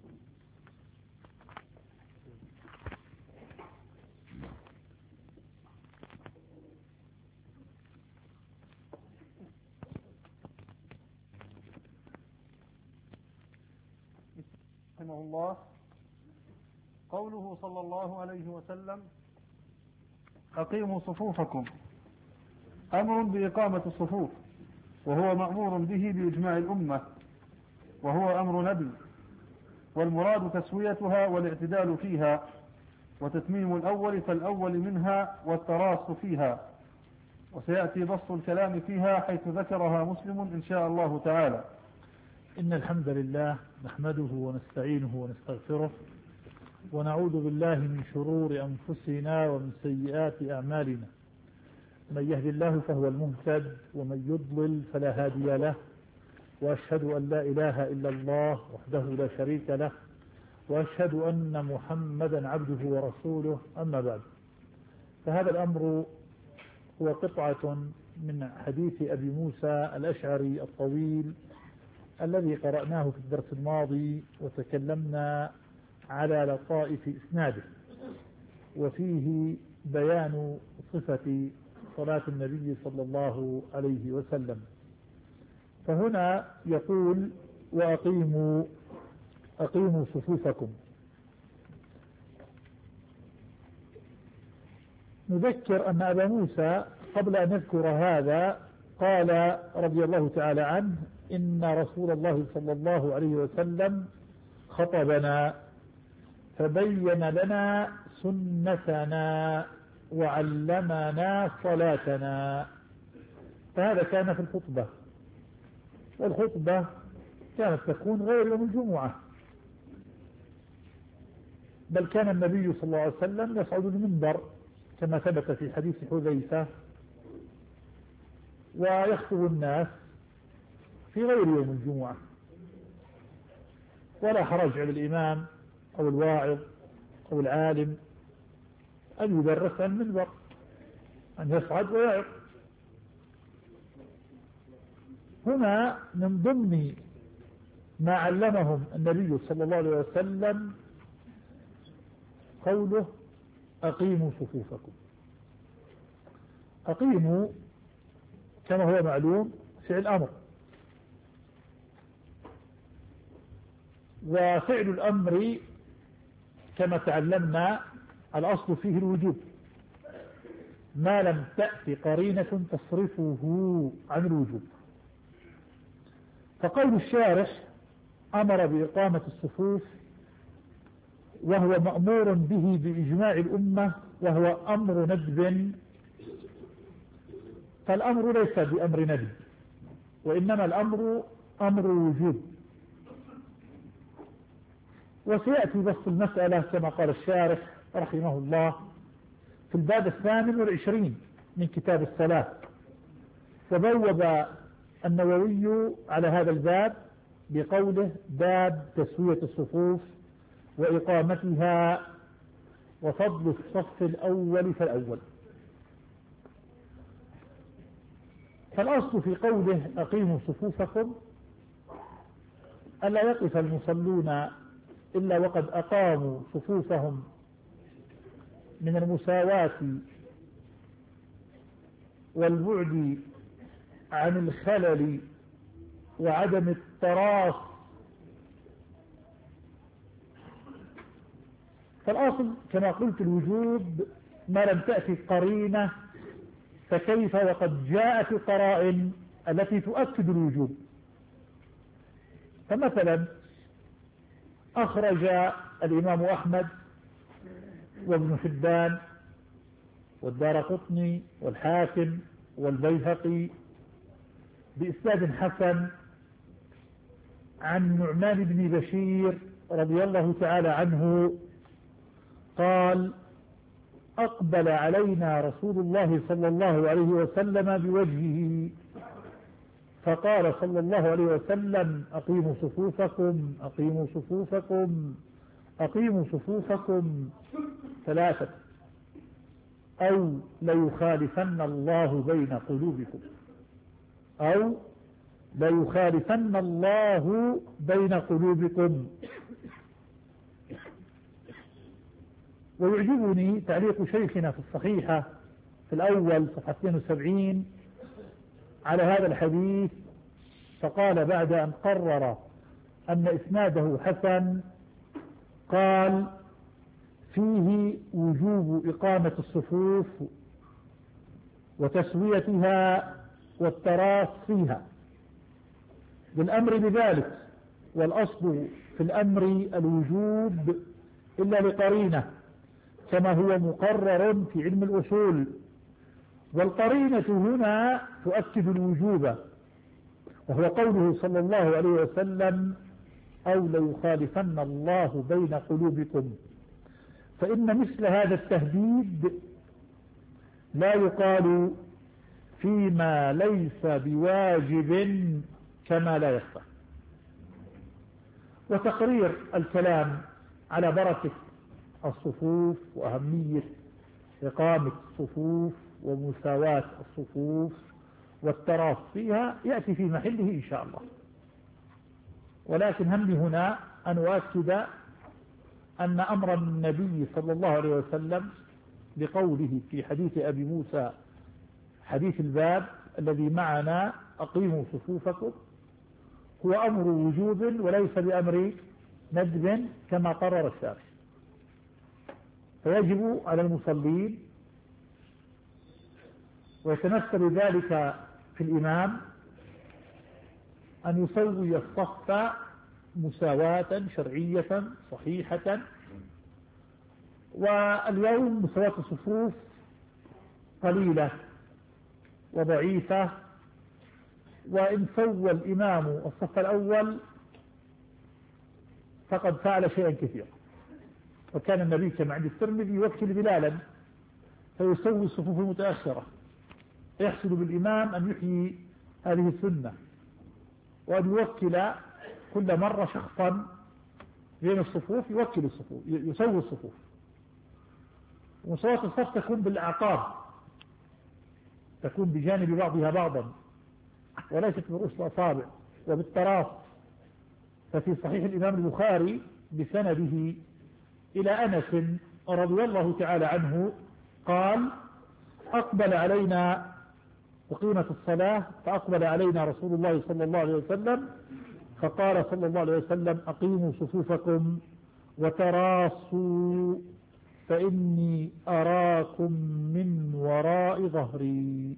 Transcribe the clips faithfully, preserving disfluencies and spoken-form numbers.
رحمه الله. قوله صلى الله عليه وسلم: أقيموا صفوفكم، أمر بإقامة الصفوف، وهو مأمور به بإجماع الأمة، وهو أمر نبي، والمراد تسويتها والاعتدال فيها، وتتميم الأول فالأول منها والتراص فيها، وسيأتي بسط الكلام فيها حيث ذكرها مسلم إن شاء الله تعالى. إن الحمد لله نحمده ونستعينه ونستغفره، ونعوذ بالله من شرور أنفسنا ومن سيئات أعمالنا. من يهد الله فهو المهتد، ومن يضلل فلا هادي له، وأشهد أن لا إله إلا الله وحده لا شريك له، وأشهد أن محمدا عبده ورسوله. أما بعد، فهذا الأمر هو قطعة من حديث أبي موسى الأشعري الطويل الذي قرأناه في الدرس الماضي، وتكلمنا على لطائف إسناده، وفيه بيان صفة صلاة النبي صلى الله عليه وسلم. فهنا يقول: وأقيموا أقيموا صفوفكم. نذكر أن أبا موسى قبل أن يذكر هذا قال رضي الله تعالى عنه: إن رسول الله صلى الله عليه وسلم خطبنا فبين لنا سنتنا وعلمنا صلاتنا. فهذا كان في الخطبة، والخطبة كانت تكون غير يوم الجمعة، بل كان النبي صلى الله عليه وسلم يصعد المنبر كما ثبت في حديث حذيفة، ويخطب الناس في غير يوم الجمعة. ولا حرج على الإمام أو الواعظ أو العالم أن يدرس عن المنبر، أن يصعد ويعظ. هنا من ضمن ما علمهم النبي صلى الله عليه وسلم قوله: أقيموا صفوفكم. أقيموا كما هو معلوم فعل أمر، وفعل الأمر كما تعلمنا الأصل فيه الوجوب ما لم تأتي قرينة تصرفه عن الوجوب. فقول الشارح: أمر بإقامة الصفوف، وهو مأمور به بإجماع الأمة، وهو أمر ندب. فالأمر ليس بأمر ندب، وإنما الأمر أمر وجوب. وسيأتي بسط المسألة كما قال الشارح رحمه الله في الباب الثامن والعشرين من كتاب الصلاة. وبوب النووي على هذا الباب بقوله: باب تسوية الصفوف وإقامتها وفضل الصف الأول فالأول. فالأصل في قوله: أقيموا صفوفكم، ألا يقف المصلون إلا وقد أقاموا صفوفهم من المساواة والبعد عن الخلل وعدم التراص. فالأصل كما قلت الوجوب ما لم تأتي قرينة، فكيف وقد جاءت القرائن التي تؤكد الوجوب. فمثلا أخرج الإمام أحمد وابن حبان والدارقطني والحاكم والبيهقي بإسناد حسن عن نعمان بن بشير رضي الله تعالى عنه قال: أقبل علينا رسول الله صلى الله عليه وسلم بوجهه فقال صلى الله عليه وسلم: أقيموا صفوفكم أقيموا صفوفكم أقيموا صفوفكم ثلاثة، أو ليخالفن الله بين قلوبكم أو ليخالفن الله بين قلوبكم. ويعجبني تعليق شيخنا في الصحيحة في الأول صفحة اثنين وسبعين على هذا الحديث، فقال بعد أن قرر أن إسناده حسن قال فيه وجوب إقامة الصفوف وتسويتها والتراص فيها بالأمر بذلك، والأصل في الأمر الوجوب إلا لقرينة كما هو مقرر في علم الأصول، والقرينة هنا تؤكد الوجوب، وهو قوله صلى الله عليه وسلم أو ليخالفن الله بين قلوبكم، فإن مثل هذا التهديد لا يقال فيما ليس بواجب كما لا يخفى. وتقرير الكلام على بركة الصفوف وأهمية إقامة الصفوف ومساواة الصفوف والتراص فيها يأتي في محله إن شاء الله، ولكن همي هنا أن أؤكد أن أمر النبي صلى الله عليه وسلم بقوله في حديث أبي موسى حديث الباب الذي معنا أقيموا صفوفكم هو أمر وجوب وليس بأمر ندب كما قرر الشارع، فيجب على المصلين ويتمثل ذلك في الإمام أن يسوي الصف مساواة شرعية صحيحة. واليوم مساواة الصفوف قليلة وضعيفة، وإن سوى الإمام الصف الأول فقد فعل شيئا كثيرا، وكان النبي كما عند الترمذي يوكل بلالا فيسوي الصفوف المتأخرة، يحصل بالإمام أن يحيي هذه السنة، وأن يوكل كل مرة شخصا بين الصفوف يوكل الصفوف يسوي الصفوف. ومساواة الصف تكون بالأعقاب، تكون بجانب بعضها بعضا وليست برؤوس الأصابع، وبالتراص. ففي صحيح الإمام البخاري بسنده إلى أنس رضي الله تعالى عنه قال أقبل علينا وقيمة الصلاة فأقبل علينا رسول الله صلى الله عليه وسلم فقال صلى الله عليه وسلم أقيموا صفوفكم وتراصوا فإني أراكم من وراء ظهري.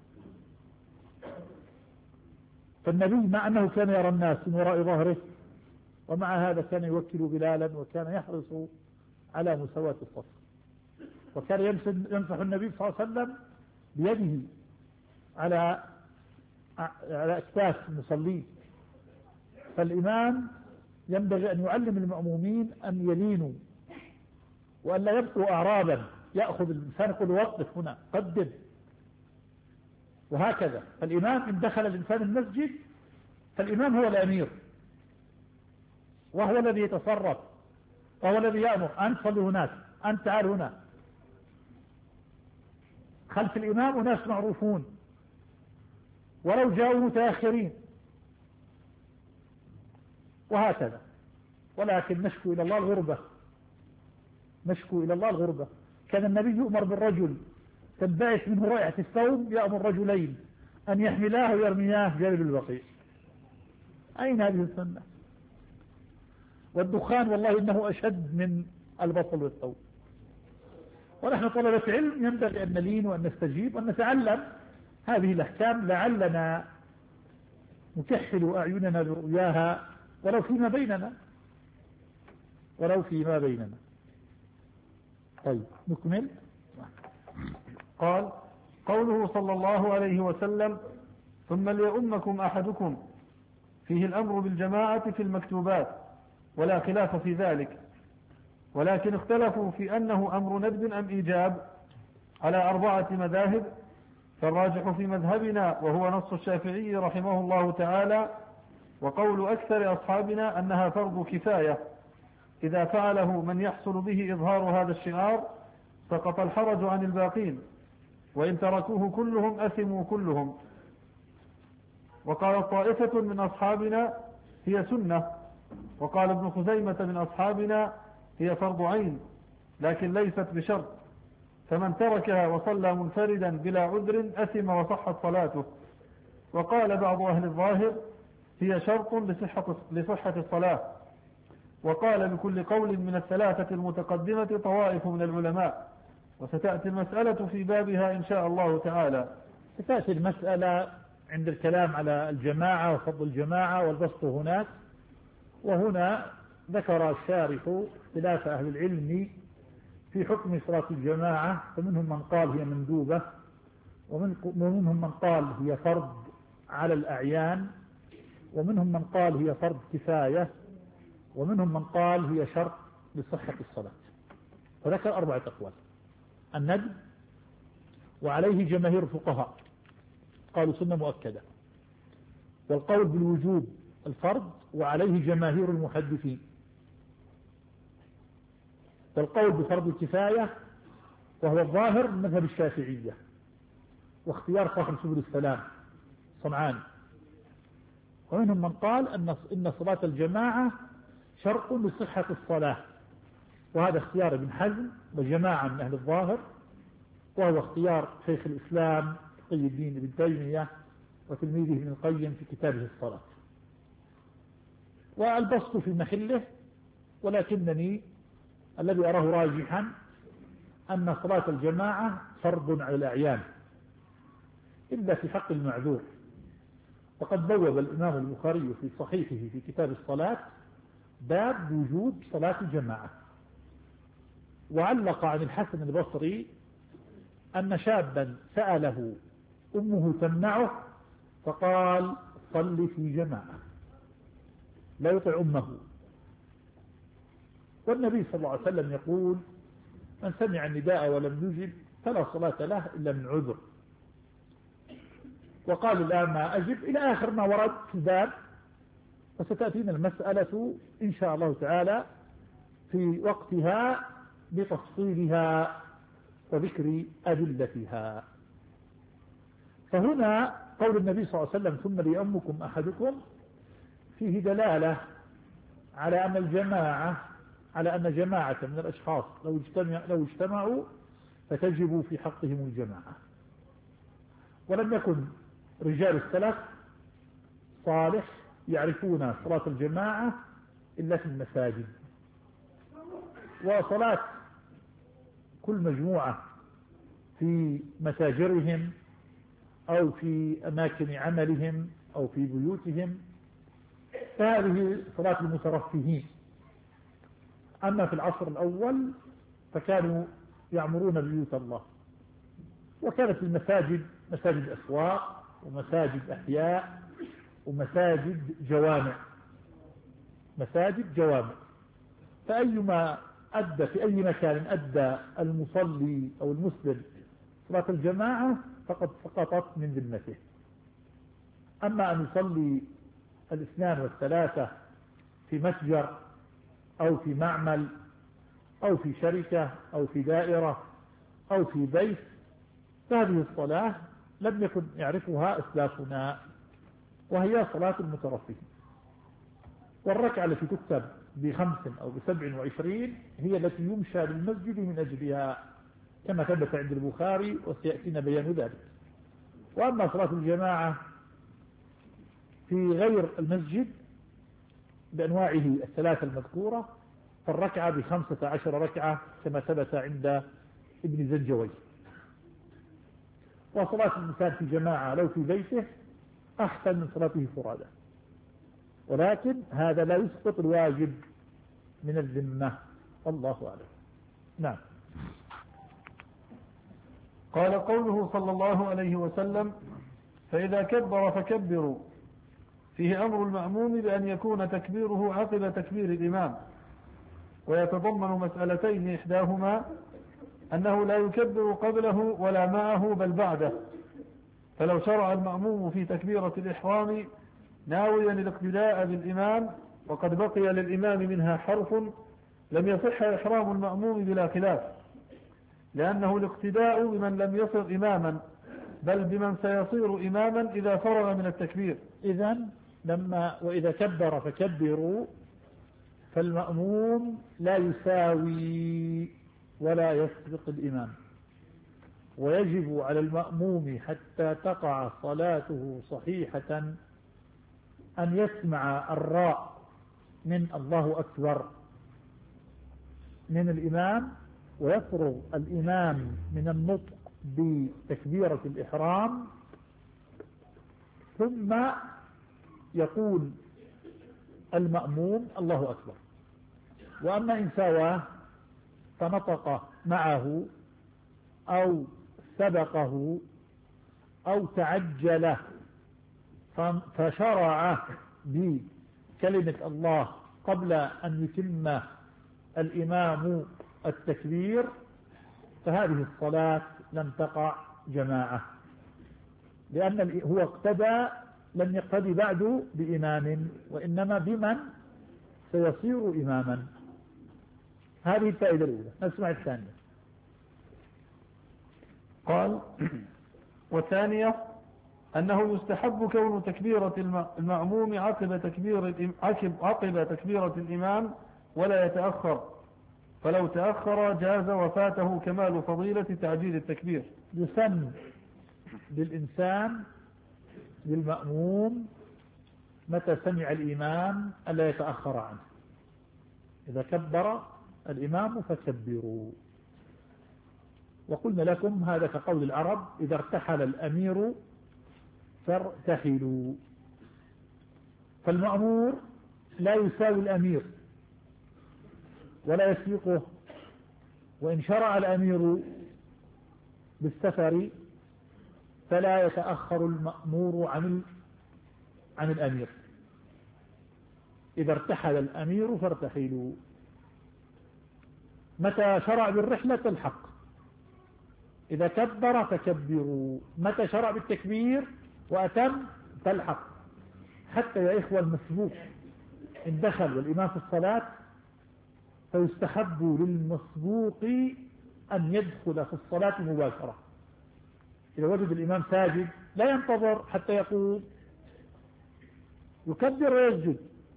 فالنبي مع أنه كان يرى الناس من وراء ظهره، ومع هذا كان يوكل بلالا وكان يحرص على مساواة الصف، وكان يمسح النبي صلى الله عليه وسلم بيده على على أكتاف المصلين. فالإمام ينبغي أن يعلم المأمومين أن يلينوا وأن لا يبقوا أعرابا، يأخذ الإنسان يقول وقف هنا قدم، وهكذا. فالإمام إن دخل الإنسان المسجد فالإمام هو الأمير، وهو الذي يتصرف، وهو الذي يأمر أن صلي هناك، أن تعال هنا. خلف الإمام أناس معروفون ولو جاءوا متأخرين، وهكذا. ولكن نشكو إلى الله الغربة، نشكو إلى الله الغربة. كان النبي يؤمر بالرجل تنبعث منه رائحة الثوب، يأمر رجلين أن يحملاه ويرمياه جانب البقيع. أين هذه السنة؟ والدخان والله إنه أشد من البصل والثوب. ونحن طلبة علم ينبغي أن نلين وأن نستجيب وأن نتعلم هذه الأحكام لعلنا نكحل أعيننا برؤياها ولو فيما بيننا ولو فيما بيننا. طيب نكمل. قال قوله صلى الله عليه وسلم ثم ليؤمكم أحدكم، فيه الأمر بالجماعة في المكتوبات ولا خلاف في ذلك، ولكن اختلفوا في أنه أمر ندب أم إيجاب على أربعة مذاهب، فالراجح في مذهبنا وهو نص الشافعي رحمه الله تعالى وقول أكثر أصحابنا أنها فرض كفاية، إذا فعله من يحصل به إظهار هذا الشعار سقط الحرج عن الباقين، وإن تركوه كلهم أثموا كلهم. وقال طائفة من أصحابنا هي سنة، وقال ابن خزيمة من أصحابنا هي فرض عين، لكن ليست بشرط، فمن تركها وصلى منفردا بلا عذر أثم وصحت صلاته. وقال بعض أهل الظاهر هي شرط لصحة, لصحة الصلاة. وقال بكل قول من الثلاثة المتقدمة طوائف من العلماء، وستأتي المسألة في بابها إن شاء الله تعالى. ستأتي المسألة عند الكلام على الجماعة وفضل الجماعة والبسط هناك. وهنا ذكر الشارح اختلاف أهل العلم في حكم صلاة الجماعة، فمنهم من قال هي مندوبة، ومنهم من قال هي فرض على الأعيان، ومنهم من قال هي فرض كفاية، ومنهم من قال هي شرط لصحة الصلاة. فذكر أربعة أقوال: الندب، وعليه جماهير الفقهاء قالوا سنة مؤكدة، والقول بالوجوب الفرض وعليه جماهير المحدثين، والقول بفرض الكفاية وهو الظاهر من مذهب الشافعية، واختيار صاحب سبل السلام صنعاني. ومنهم من قال أن إن صلاة الجماعة شرط لصحة الصلاة، وهذا اختيار ابن حزم وجماعة من أهل الظاهر، وهو اختيار شيخ الإسلام تقي الدين ابن تيمية وتلميذه ابن القيم في كتابه الصلاة. والبسط في محله، ولكنني الذي أراه راجحا أن صلاة الجماعة فرض على الأعيان إلا في حق المعذور. وقد بوب الإمام البخاري في صحيحه في كتاب الصلاة باب وجوب صلاة الجماعة، وعلق عن الحسن البصري أن شابا سأله أمه تمنعه فقال: صل في جماعة، لا يطع أمه. والنبي صلى الله عليه وسلم يقول: من سمع النداء ولم يجب فلا صلاة له إلا من عذر. وقال: الآن ما أجب إلى آخر ما ورد في الباب، وستأتينا المسألة إن شاء الله تعالى في وقتها بتفصيلها وذكر أدلتها. فهنا قول النبي صلى الله عليه وسلم: ثم ليؤمكم أحدكم، فيه دلالة على أن الجماعة على أن جماعة من الأشخاص لو اجتمع لو اجتمعوا فتجب في حقهم الجماعة. ولم يكن رجال السلف صالح يعرفون صلاة الجماعة إلا في المساجد، وصلاة كل مجموعة في متاجرهم أو في أماكن عملهم أو في بيوتهم فهذه صلاة المترفهين. أما في العصر الأول فكانوا يعمرون بيوت الله، وكانت المساجد مساجد أسواق ومساجد أحياء ومساجد جوامع مساجد جوامع فأيما أدى في أي مكان أدى المصلي أو المسلم صلاة الجماعة فقد سقطت من ذمته. أما أن يصلي الاثنان والثلاثة في متجر أو في معمل أو في شركة أو في دائرة أو في بيت، فهذه الصلاة لم يكن يعرفها أسلافنا، وهي صلاة المترفين. والركعة التي تكتب بخمس أو بسبع وعشرين هي التي يمشى للمسجد من أجلها كما ثبت عند البخاري، وسيأتينا بيان ذلك. وأما صلاة الجماعة في غير المسجد بأنواعه الثلاثة المذكورة فالركعة بخمسة عشر ركعة كما ثبت عند ابن زنجوي. وصلاة الإنسان في جماعة لو في بيته أحسن من صلاته فرادى، ولكن هذا لا يسقط الواجب من الذمة. الله أعلم. نعم. قال: قوله صلى الله عليه وسلم: فإذا كبر فكبروا، فيه أمر المأموم بأن يكون تكبيره عقب تكبير الإمام، ويتضمن مسألتين: إحداهما أنه لا يكبر قبله ولا معه بل بعده، فلو شرع المأموم في تكبيرة الإحرام ناويا الاقتداء بالإمام وقد بقي للإمام منها حرف لم يصح إحرام المأموم بلا خلاف، لأنه الاقتداء بمن لم يصر إماما بل بمن سيصير إماما إذا فرغ من التكبير. إذن لما وإذا كبر فكبروا، فالمأموم لا يساوي ولا يسبق الإمام. ويجب على المأموم حتى تقع صلاته صحيحة أن يسمع الراء من الله أكبر من الإمام، ويفرغ الإمام من النطق بتكبيرة الإحرام، ثم يقول المأموم الله أكبر. وأما إن سواه فنطق معه أو سبقه أو تعجل فشرع بكلمة الله قبل أن يتم الإمام التكبير، فهذه الصلاة لم تقع جماعة، لأن هو اقتدى لم يقتدي بعد بإمام، وإنما بمن سيصير إماما. هذه الفائدة الأولى. نسمع الثانية. قال: والثانية أنه يستحب كون تكبيرة المأموم عقب تكبير عقب تكبيرة الإمام ولا يتأخر، فلو تأخر جاز وفاته كمال فضيلة تعجيل التكبير. يسن للإنسان للمأموم متى سمع الإمام ألا يتأخر عنه. إذا كبر الإمام فكبروا. وقلنا لكم هذا كقول العرب: إذا ارتحل الأمير فارتحلوا. فالمأمور لا يساوي الأمير ولا يسبقه، وإن شرع الأمير بالسفر فلا يتأخر المأمور عن عن الأمير. إذا ارتحل الأمير فارتحلوا. متى شرع بالرحلة الحق، إذا كبر فكبروا. متى شرع بالتكبير وأتم فالحق. حتى يا إخوة المسبوق إن دخل والإمام في الصلاة فيستحب للمسبوق أن يدخل في الصلاة مباشرة. إذا وجد الإمام ساجد لا ينتظر حتى يقوم، يكبر ويسجد.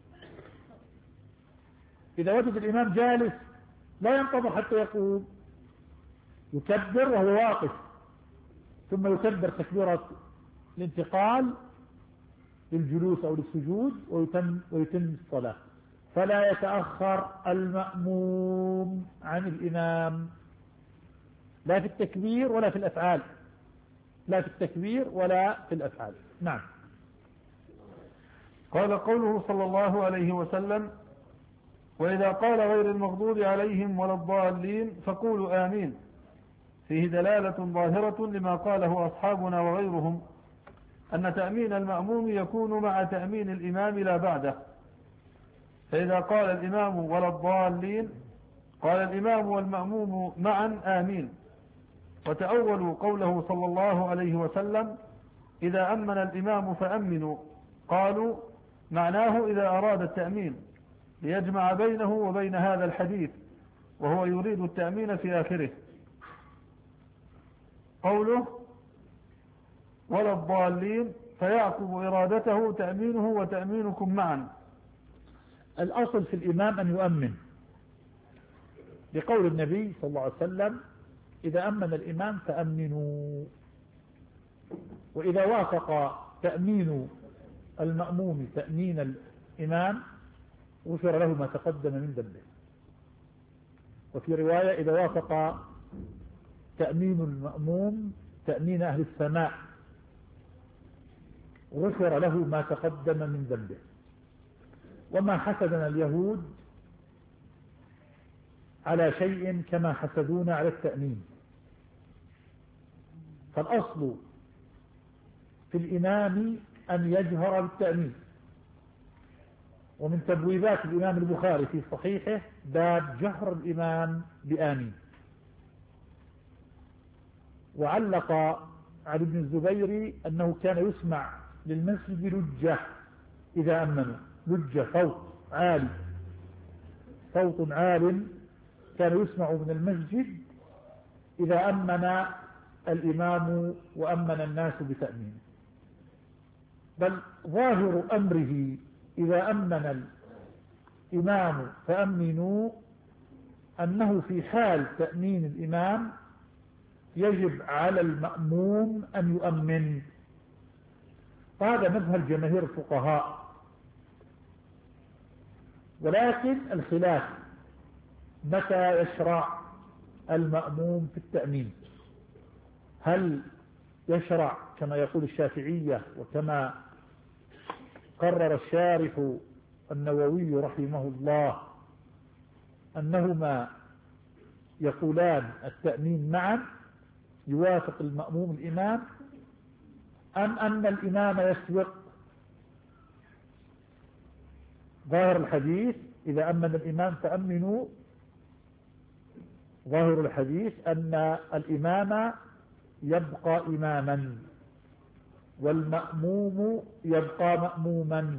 إذا وجد الإمام جالس لا ينتظر حتى يقوم، يكبر وهو واقف، ثم يكبر تكبيرة الانتقال للجلوس أو للسجود ويتم, ويتم الصلاة. فلا يتأخر المأموم عن الإمام لا في التكبير ولا في الأفعال، لا في التكبير ولا في الأفعال. نعم. قال: قوله صلى الله عليه وسلم: وإذا قال غير المغضوب عليهم ولا الضالين فقولوا آمين، فيه دلالة ظاهرة لما قاله أصحابنا وغيرهم أن تأمين المأموم يكون مع تأمين الإمام لا بعده. فإذا قال الإمام ولا الضالين قال الإمام والمأموم معا آمين. وتأولوا قوله صلى الله عليه وسلم: إذا أمن الإمام فأمنوا، قالوا معناه إذا أراد التأمين، ليجمع بينه وبين هذا الحديث، وهو يريد التأمين في آخره. قوله ولا الضالين فيعقب إرادته تأمينه وتأمينكم معا. الأصل في الإمام أن يؤمن، لقول النبي صلى الله عليه وسلم: إذا أمن الإمام فأمنوا. وإذا وافق تأمين المأموم تأمين الإمام غفر له ما تقدم من ذنبه. وفي رواية: إذا وافق تأمين المأموم تأمين أهل السماء غفر له ما تقدم من ذنبه. وما حسدنا اليهود على شيء كما حسدونا على التأمين. فالأصل في الإمام أن يجهر بالتأمين. ومن تبويبات الإمام البخاري في صحيحه باب جهر الإمام بآمين. وعلق علي بن الزبير أنه كان يسمع للمسجد لجة إذا أمنوا، لجة صوت عالي، صوت عال كان يسمع من المسجد إذا أمن الإمام وأمن الناس بتأمينه. بل ظاهر أمره إذا أمن الإمام فأمنوا أنه في حال تأمين الإمام يجب على المأموم أن يؤمن، وهذا مذهب جماهير الفقهاء. ولكن الخلاف متى يشرع المأموم في التأمين، هل يشرع كما يقول الشافعية وكما قرر الشارح النووي رحمه الله أنهما يقولان التأمين معا يوافق المأموم الإمام، أم أن الإمام يسبق؟ ظاهر الحديث إذا أمن الإمام فأمنوا، ظاهر الحديث أن الإمام يبقى إماما والمأموم يبقى مأموما،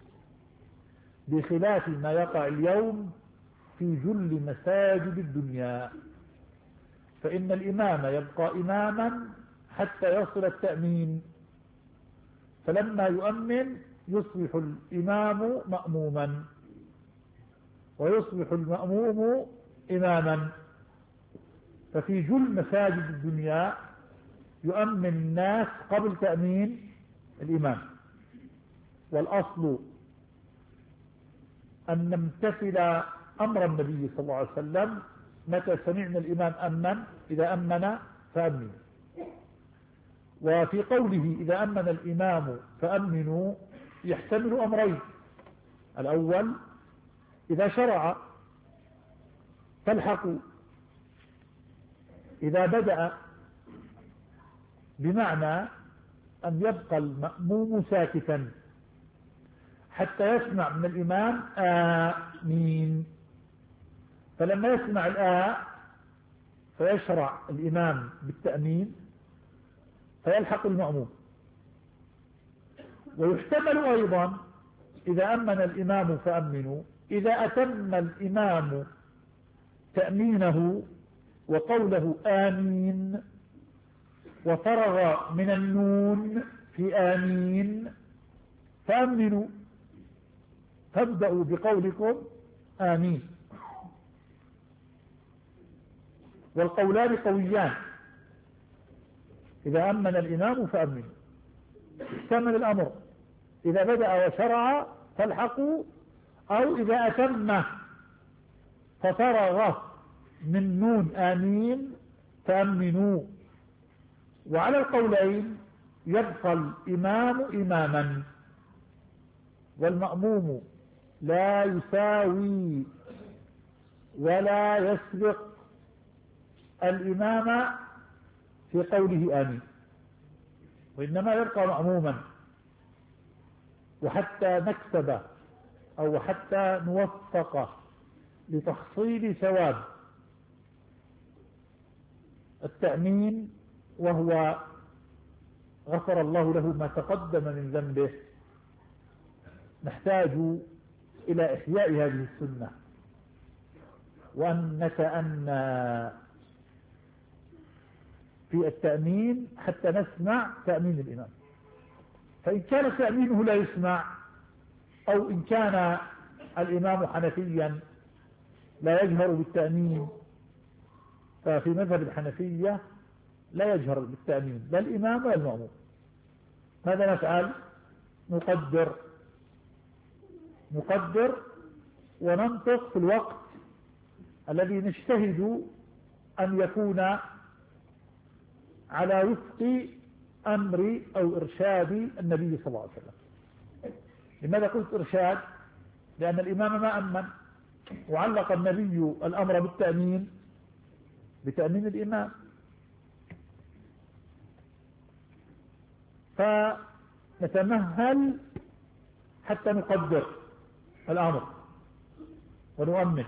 بخلاف ما يقع اليوم في جل مساجد الدنيا، فإن الإمام يبقى إماما حتى يصل التأمين، فلما يؤمن يصبح الإمام مأموما ويصبح المأموم إماما. ففي جل مساجد الدنيا يؤمن الناس قبل تأمين الإمام، والأصل أن نمتثل أمر النبي صلى الله عليه وسلم متى سمعنا الإمام أمن، إذا أمن فأمنوا. وفي قوله إذا أمن الإمام فأمنوا يحتمل أمرين: الأول إذا شرع فالحقوا، إذا بدأ، بمعنى أن يبقى المأموم ساكتا حتى يسمع من الإمام آمين، فلما يسمع الآ فيشرع الإمام بالتأمين فيلحق المأموم. ويحتمل أيضا إذا أمن الإمام فأمنوا، إذا أتم الإمام تأمينه وقوله آمين وفرغ من النون في آمين فأمنوا، فابدأوا بقولكم آمين. والقولان قويان، إذا أمن الإمام فأمنوا احتمل الأمر إذا بدأ وشرع فالحقوا، أو إذا أتم ففرغ من نون آمين فأمنوا. وعلى القولين يبقى الإمام إماما والمأموم لا يساوي ولا يسبق الإمام في قوله آمين، وإنما يبقى مأموما. وحتى نكسب أو حتى نوفق لتحصيل ثواب التأمين، وهو غفر الله له ما تقدم من ذنبه، نحتاج إلى إحياء هذه السنة وأن نتأنى في التأمين حتى نسمع تأمين الإمام. فإن كان تأمينه لا يسمع، أو إن كان الإمام حنفيا لا يجهر بالتأمين، ففي مذهب الحنفية لا يجهر بالتأمين لا الإمام ولا المأموم. ماذا نفعل؟ نقدر نقدر وننطق في الوقت الذي نجتهد أن يكون على وفق أمر أو إرشاد النبي صلى الله عليه وسلم. لماذا قلت إرشاد؟ لأن الإمام ما أمن، وعلق النبي الأمر بالتأمين بتأمين الإمام، فنتمهل حتى نقدر الأمر ونؤمن.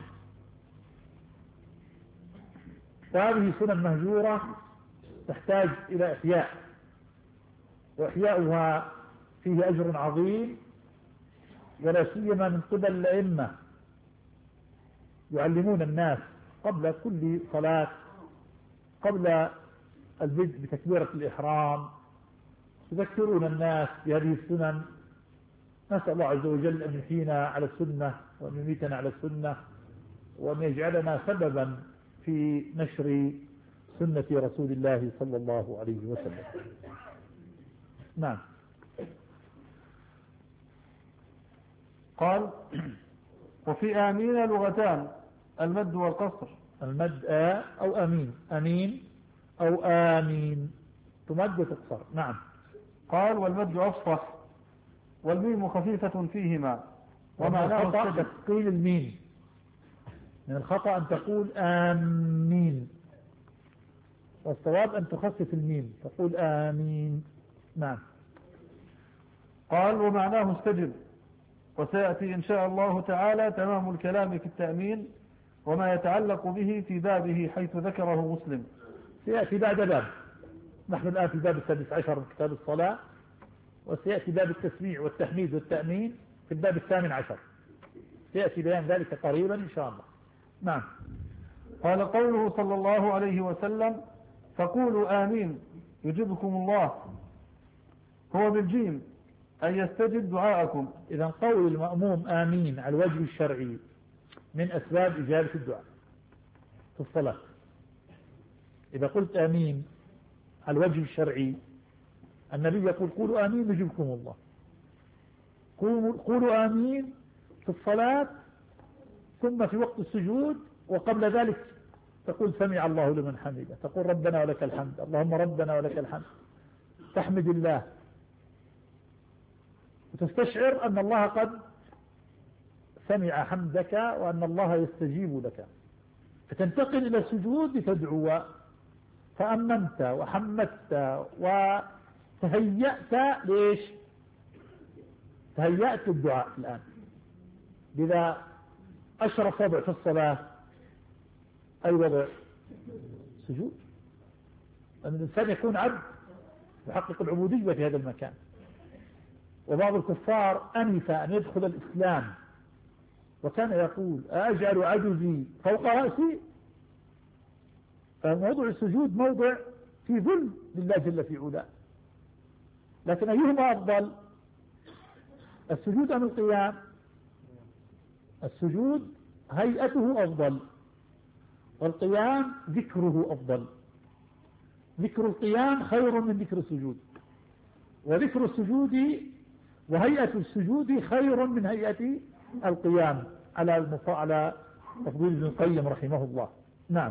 وهذه سنن مهجورة تحتاج إلى إحياء، وإحياؤها فيه أجر عظيم، ولا سيما من قبل الأئمة يعلمون الناس قبل كل صلاة، قبل البدء بتكبيرة الإحرام، يذكرون الناس بهذه السنن. نسأل الله عز وجل أن يحيينا على السنة وأن يميتنا على السنة، وأن يجعلنا سببا في نشر سنة رسول الله صلى الله عليه وسلم. نعم. قال وفي آمين لغتان، المد والقصر. المد آ أو أمين، أمين أو آمين، تمد وتقصر. نعم. قال والمد أفصح والميم خفيفة فيهما، ومعناه خطأ تثقيل الميم، من الخطأ أن تقول آمين، والصواب أن تخفف الميم تقول آمين. نعم. قال ومعناه استجب، وسيأتي إن شاء الله تعالى تمام الكلام في التأمين وما يتعلق به في بابه حيث ذكره مسلم. سيأتي بعد باب، نحن الآن في باب السادس عشر من كتاب الصلاة، وسيأتي باب التسميع والتحميد والتأمين في الباب الثامن عشر، سيأتي بيان ذلك قريبا إن شاء الله. نعم. قال قوله صلى الله عليه وسلم فقولوا آمين يجبكم الله، هو بالجيم أن يستجب دعاءكم. إذا قول المأموم آمين على الوجه الشرعي من أسباب إجابة الدعاء في الصلاة. إذا قلت آمين على الوجه الشرعي، النبي يقول قولوا آمين يجبكم الله. قولوا آمين في الصلاة، ثم في وقت السجود، وقبل ذلك تقول سمع الله لمن حمده، تقول ربنا ولك الحمد، اللهم ربنا ولك الحمد، تحمد الله وتستشعر أن الله قد سمع حمدك وأن الله يستجيب لك، فتنتقل إلى السجود لتدعو، فأمنت وحمدت وتهيأت. ليش تهيأت الدعاء الآن؟ إذا أشرف وضع في الصلاة أي وضع؟ سجود. أن الإنسان يكون عبد يحقق العبودية في هذا المكان. وبعض الكفار أنف أن يدخل الإسلام وكان يقول أجعل عجزي فوق رأسي. فموضع السجود موضع في ذل لله جل في علاه، لكن أيهما أفضل، السجود أم القيام؟ السجود هيئته أفضل، والقيام ذكره أفضل. ذكر القيام خير من ذكر السجود، وذكر السجود وهيئة السجود خير من هيئة القيام على على تفضيل ابن القيم رحمه الله. نعم.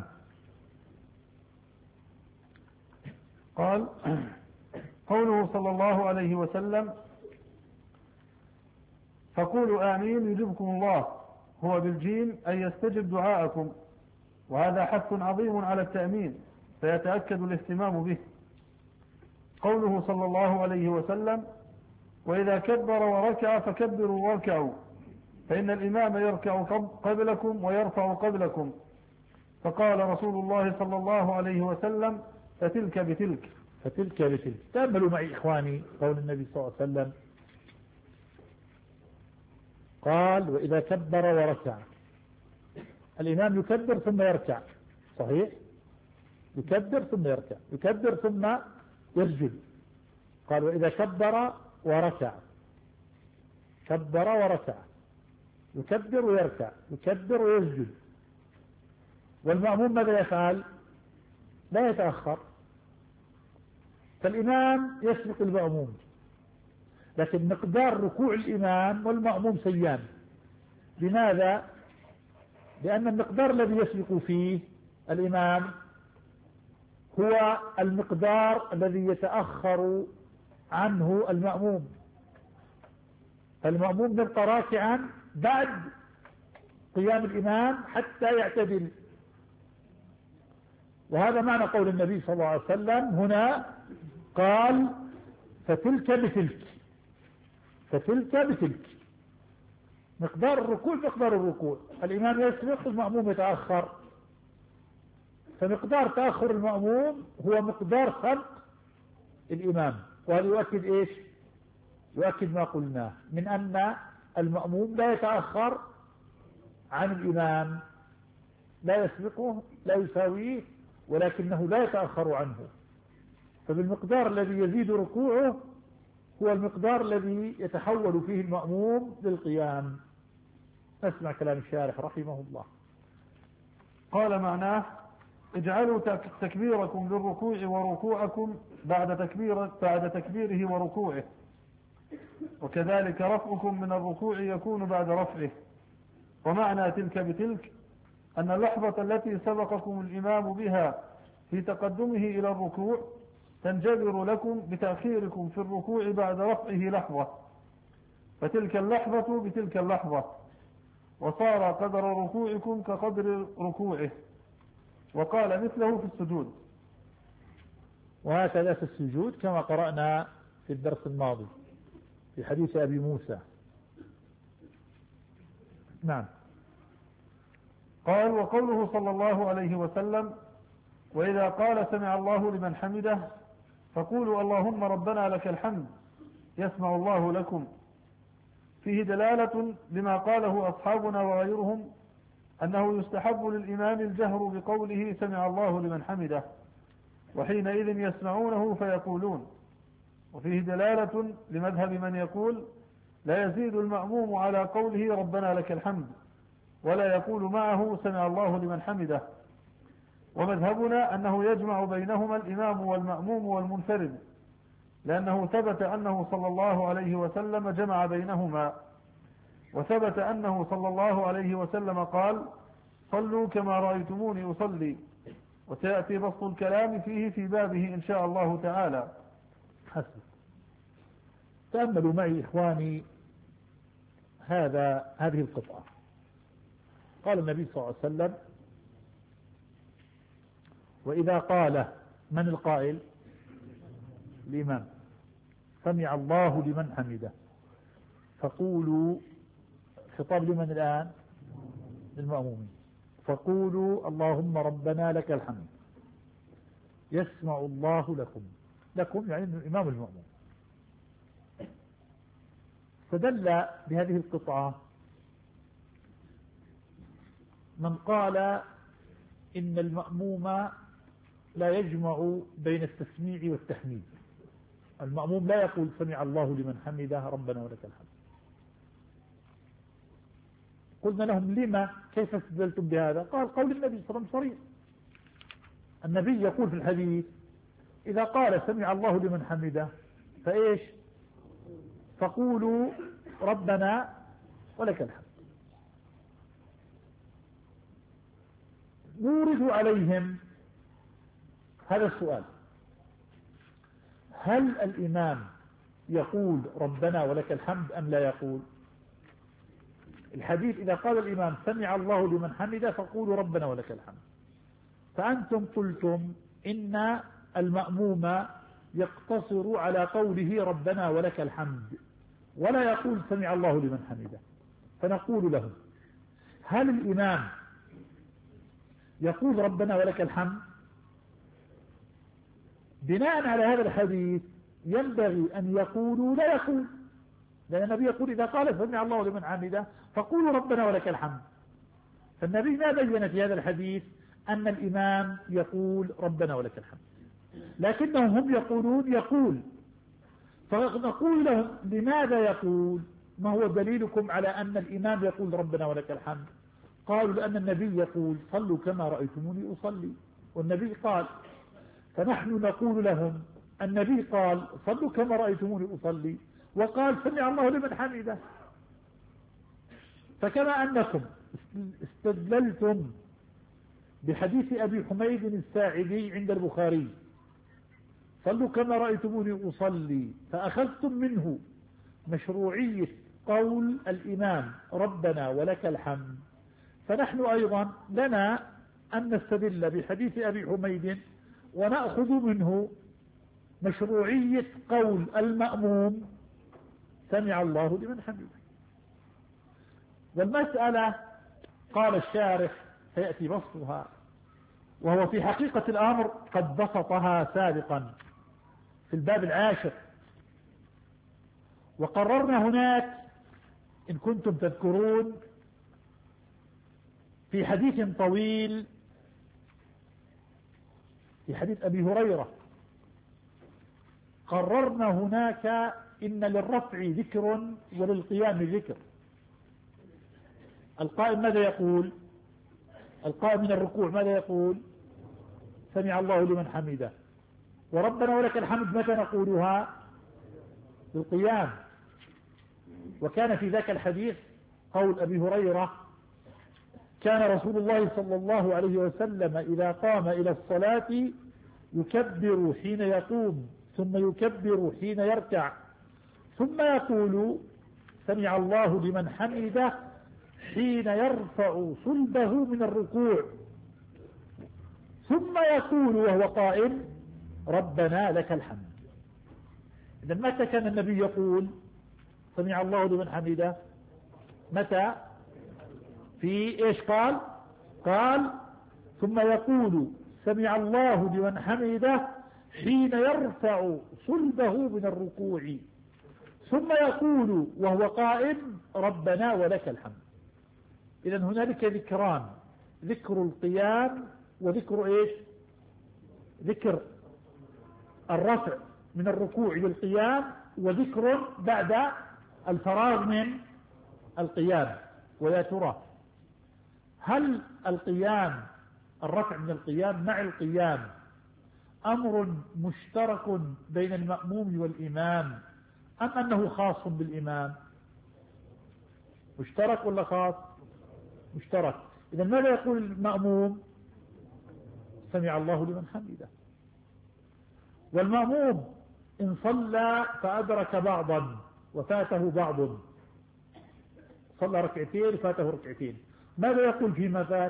قال قوله صلى الله عليه وسلم فقولوا آمين يجبكم الله، هو بالجيم أن يستجب دعاءكم، وهذا حث عظيم على التأمين فيتأكد الاهتمام به. قوله صلى الله عليه وسلم وإذا كبر وركع فكبروا واركعوا، فإن الإمام يركع قبلكم ويرفع قبلكم. فقال رسول الله صلى الله عليه وسلم فتلك بتلك. فتلك بتلك. تأملوا معي إخواني قول النبي صلى الله عليه وسلم، قال وإذا كبر وركع، الإمام يكبر ثم يركع، صحيح؟ يكبر ثم يركع، يكبر ثم يسجد. قال وإذا كبر وركع، كبر وركع، يكبر ويركع، يكبر ويسجد. والمأموم ماذا يفعل؟ لا يتأخر. فالإمام يسبق المأموم، لكن مقدار ركوع الإمام والمأموم سيان. لماذا؟ لأن المقدار الذي يسبق فيه الإمام هو المقدار الذي يتأخر عنه المأموم. فالمأموم يبقى راكعا بعد قيام الإمام حتى يعتدل. وهذا معنى قول النبي صلى الله عليه وسلم هنا، قال فتلك بتلك، فتلك بتلك. مقدار الركوع مقدار الركوع، الإمام يسبق المأموم يتأخر، فمقدار تأخر المأموم هو مقدار سبق الإمام. وهذا يؤكد إيش؟ يؤكد ما قلناه من أن المأموم لا يتأخر عن الإمام، لا يسبقه لا يساويه، ولكنه لا يتأخر عنه. فبالمقدار الذي يزيد ركوعه هو المقدار الذي يتحول فيه المأموم للقيام. نسمع كلام الشارح رحمه الله. قال معناه اجعلوا تكبيركم للركوع وركوعكم بعد تكبير بعد تكبيره وركوعه، وكذلك رفعكم من الركوع يكون بعد رفعه. ومعنى تلك بتلك أن اللحظة التي سبقكم الإمام بها في تقدمه إلى الركوع تنجبر لكم بتأخيركم في الركوع بعد رفعه لحظة، فتلك اللحظة بتلك اللحظة، وصار قدر ركوعكم كقدر ركوعه. وقال مثله في السجود. وهكذا في السجود كما قرأنا في الدرس الماضي في حديث أبي موسى. نعم. قال وقوله صلى الله عليه وسلم وإذا قال سمع الله لمن حمده فقولوا اللهم ربنا لك الحمد يسمع الله لكم، فيه دلالة لما قاله أصحابنا وغيرهم أنه يستحب للإمام الجهر بقوله سمع الله لمن حمده، وحينئذ يسمعونه فيقولون. وفيه دلالة لمذهب من يقول لا يزيد المأموم على قوله ربنا لك الحمد ولا يقول معه سمع الله لمن حمده. ومذهبنا أنه يجمع بينهما الإمام والمأموم والمنفرد، لأنه ثبت أنه صلى الله عليه وسلم جمع بينهما، وثبت أنه صلى الله عليه وسلم قال صلوا كما رأيتموني أصلي، وسيأتي بسط الكلام فيه في بابه إن شاء الله تعالى. حسن. تأملوا معي إخواني هذا هذه القطعة. قال النبي صلى الله عليه وسلم وإذا قال، من القائل؟ الإمام، سمع الله لمن حمده، فقولوا، خطاب لمن الآن؟ للمأمومين، فقولوا اللهم ربنا لك الحمد يسمع الله لكم، لكم يعني الإمام المأموم. فدل بهذه القطعة من قال إن المأموم لا يجمع بين التسميع والتحميد. المأموم لا يقول سمع الله لمن حمده ربنا ولك الحمد. قلنا لهم لما، كيف استدلتم بهذا؟ قال قول النبي صلى الله عليه وسلم صريح. النبي يقول في الحديث إذا قال سمع الله لمن حمده فإيش؟ فقولوا ربنا ولك الحمد. نورد عليهم هذا السؤال: هل الإمام يقول ربنا ولك الحمد أم لا يقول؟ الحديث إذا قال الإمام سمع الله لمن حمده فقولوا ربنا ولك الحمد، فأنتم قلتم إن المأموم يقتصر على قوله ربنا ولك الحمد ولا يقول سمع الله لمن حمده. فنقول لهم هل الإمام يقول ربنا ولك الحمد؟ بناء على هذا الحديث ينبغي أن يقولوا لا يقول، لأن النبي يقول إذا قال سمع الله لمن حمده فقولوا ربنا ولك الحمد. فالنبي ما بين في هذا الحديث أن الإمام يقول ربنا ولك الحمد، لكنهم هم يقولون يقول. فنقول لهم لماذا يقول؟ ما هو دليلكم على أن الإمام يقول ربنا ولك الحمد؟ قالوا لأن النبي يقول صلوا كما رأيتموني أصلي، والنبي قال. فنحن نقول لهم النبي قال صلوا كما رأيتموني أصلي، وقال سمع الله لمن حمده. فكما أنكم استدللتم بحديث أبي حميد الساعدي عند البخاري صلوا كما رأيتموني أصلي، فأخذتم منه مشروعية قول الإمام ربنا ولك الحمد، فنحن أيضا لنا أن نستدل بحديث أبي حميد ونأخذ منه مشروعية قول المأموم سمع الله لمن حمده. والمسألة قال الشارح سيأتي بسطها، وهو في حقيقة الأمر قد بسطها سابقا في الباب العاشر. وقررنا هناك إن كنتم تذكرون في حديث طويل في حديث أبي هريرة، قررنا هناك إن للرفع ذكر وللقيام ذكر. القائم ماذا يقول؟ القائم من الركوع ماذا يقول؟ سمع الله لمن حمده. وربنا ولك الحمد متى نقولها؟ بالقيام. وكان في ذاك الحديث قول أبي هريرة: كان رسول الله صلى الله عليه وسلم إذا قام إلى الصلاة يكبر حين يقوم، ثم يكبر حين يركع، ثم يقول سمع الله لمن حمده حين يرفع صلبه من الركوع، ثم يقول وهو قائم: ربنا لك الحمد. إذا متى كان النبي يقول سمع الله لمن حمده؟ متى؟ في إيش قال؟ قال: ثم يقول سمع الله لمن حمده حين يرفع صلبه من الركوع، ثم يقول وهو قائم: ربنا ولك الحمد. إذن هنالك ذكران: ذكر القيام وذكر إيش؟ ذكر الرفع من الركوع للقيام، وذكر بعد الفراغ من القيام. ويا ترى هل القيام الرفع من القيام مع القيام أمر مشترك بين المأموم والإمام، أم أنه خاص بالإمام؟ مشترك ولا خاص؟ مشترك. إذا ماذا يقول المأموم؟ سمع الله لمن حمده. والمأموم إن صلى فأدرك بعضا وفاته بعض، صلى ركعتين فاته ركعتين، ماذا يقول فيما فات؟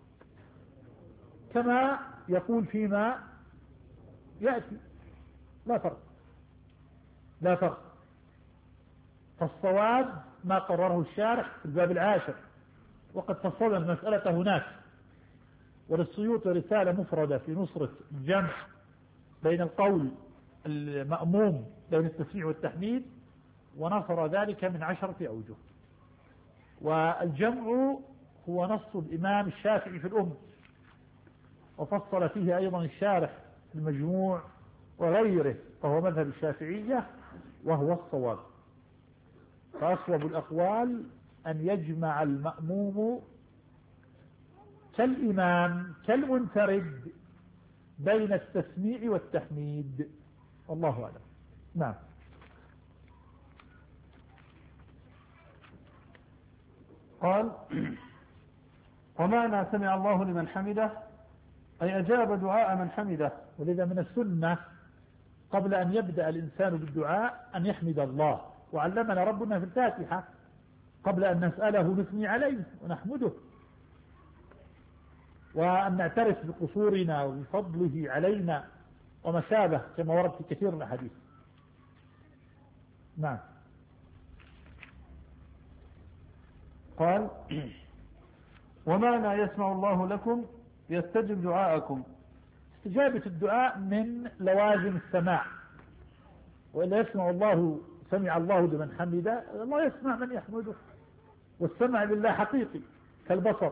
كما يقول فيما يأتي، لا فرق، لا فرق. فالصواب ما قرره الشارح في الباب العاشر، وقد فصل المسألة هناك. وللسيوطي رسالة مفردة في نصرة الجمع بين القول المأموم بين التسميع والتحميد، ونصر ذلك من عشرة أوجه. والجمع هو نص الإمام الشافعي في الأم، وفصل فيه أيضا الشارح في المجموع وغيره، فهو مذهب الشافعية وهو الصواب. فأصوب الأقوال أن يجمع المأموم كالإمام كالمنفرد بين التسميع والتحميد، والله أعلم. نعم. قال: ومعنى سمع الله لمن حمده أي أجاب دعاء من حمده. ولذا من السنة قبل أن يبدأ الإنسان بالدعاء أن يحمد الله، وعلمنا ربنا في الفاتحة قبل أن نسأله نثني عليه ونحمده، وأن نعترف بقصورنا وبفضله علينا وما شابه كما ورد في كثير من الحديث. نعم. قال: ومعنى يسمع الله لكم يستجب دعاءكم. استجابة الدعاء من لوازم السماع، وإلا يسمع الله سمع الله لمن حمده، الله يسمع من يحمده، والسمع لله حقيقي كالبصر،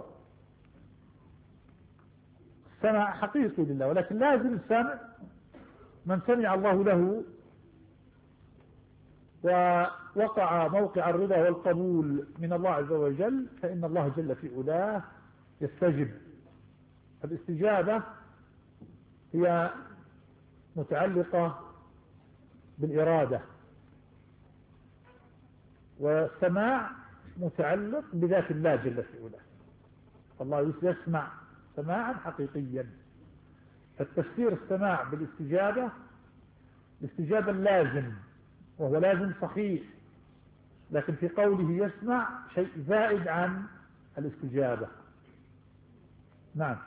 السمع حقيقي لله، ولكن لازم السمع من سمع الله له ووقع موقع الرضا والقبول من الله عز وجل، فإن الله جل في علاه يستجب. الاستجابة هي متعلقة بالإرادة، والسماع متعلق بذات الله جل في علاه، الله يسمع سماعا حقيقيا. فالتفسير السماع بالاستجابة الاستجابة اللازم، وهو لازم صحيح، لكن في قوله يسمع شيء زائد عن الاستجابة. نعم.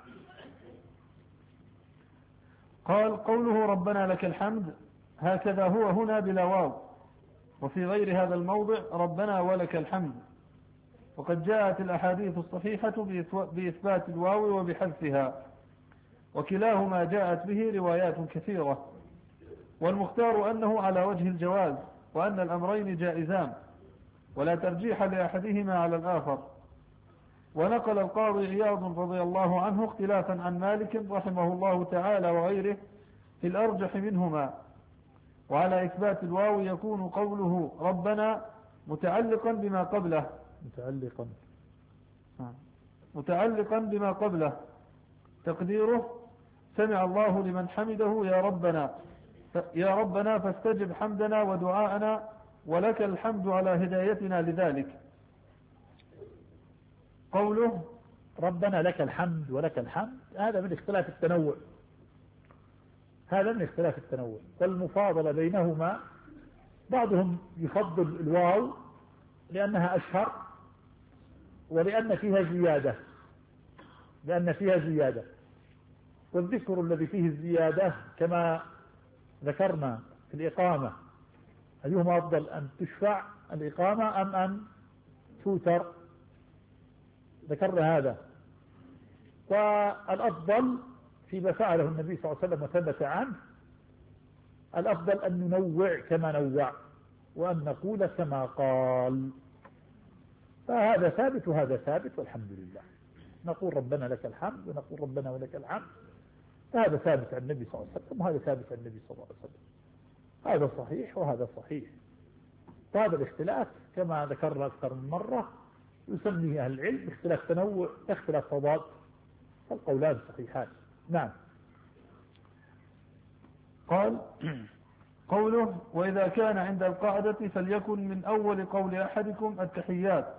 قال: قوله ربنا لك الحمد هكذا هو هنا بلا واو، وفي غير هذا الموضع ربنا ولك الحمد. وقد جاءت الأحاديث الصحيحة بإثبات الواو وبحذفها، وكلاهما جاءت به روايات كثيرة، والمختار أنه على وجه الجواز، وأن الأمرين جائزان ولا ترجيح لأحدهما على الآخر. ونقل القاضي عياض رضي الله عنه اختلافا عن مالك رحمه الله تعالى وغيره في الأرجح منهما. وعلى إثبات الواو يكون قوله ربنا متعلقا بما قبله متعلقا متعلقا بما قبله، تقديره: سمع الله لمن حمده يا ربنا يا ربنا فاستجب حمدنا ودعاءنا ولك الحمد على هدايتنا لذلك. قوله ربنا لك الحمد ولك الحمد هذا من اختلاف التنوع، هذا من اختلاف التنوع والمفاضلة بينهما. بعضهم يفضل الواو لأنها أشهر ولأن فيها زيادة لأن فيها زيادة والذكر الذي فيه الزيادة كما ذكرنا في الإقامة، أيهما أفضل، أن تشفع الإقامة أم أن توتر؟ ذكرنا هذا. والأفضل فيما فعله النبي صلى الله عليه وسلم وثبت عنه، الأفضل أن ننوع كما نوع وأن نقول كما قال، فهذا ثابت وهذا ثابت والحمد لله. نقول ربنا لك الحمد ونقول ربنا ولك الحمد، فهذا ثابت عن النبي صلى الله عليه وسلم وهذا ثابت عن النبي صلى الله عليه وسلم، هذا صحيح وهذا صحيح. فهذا الاختلاف كما ذكرنا أكثر من مرة يسميه أهل العلم اختلاف تنوع اختلاف تضاد، فالقولان صحيحان. نعم. قال: قوله وإذا كان عند القعدة فليكن من أول قول أحدكم التحيات.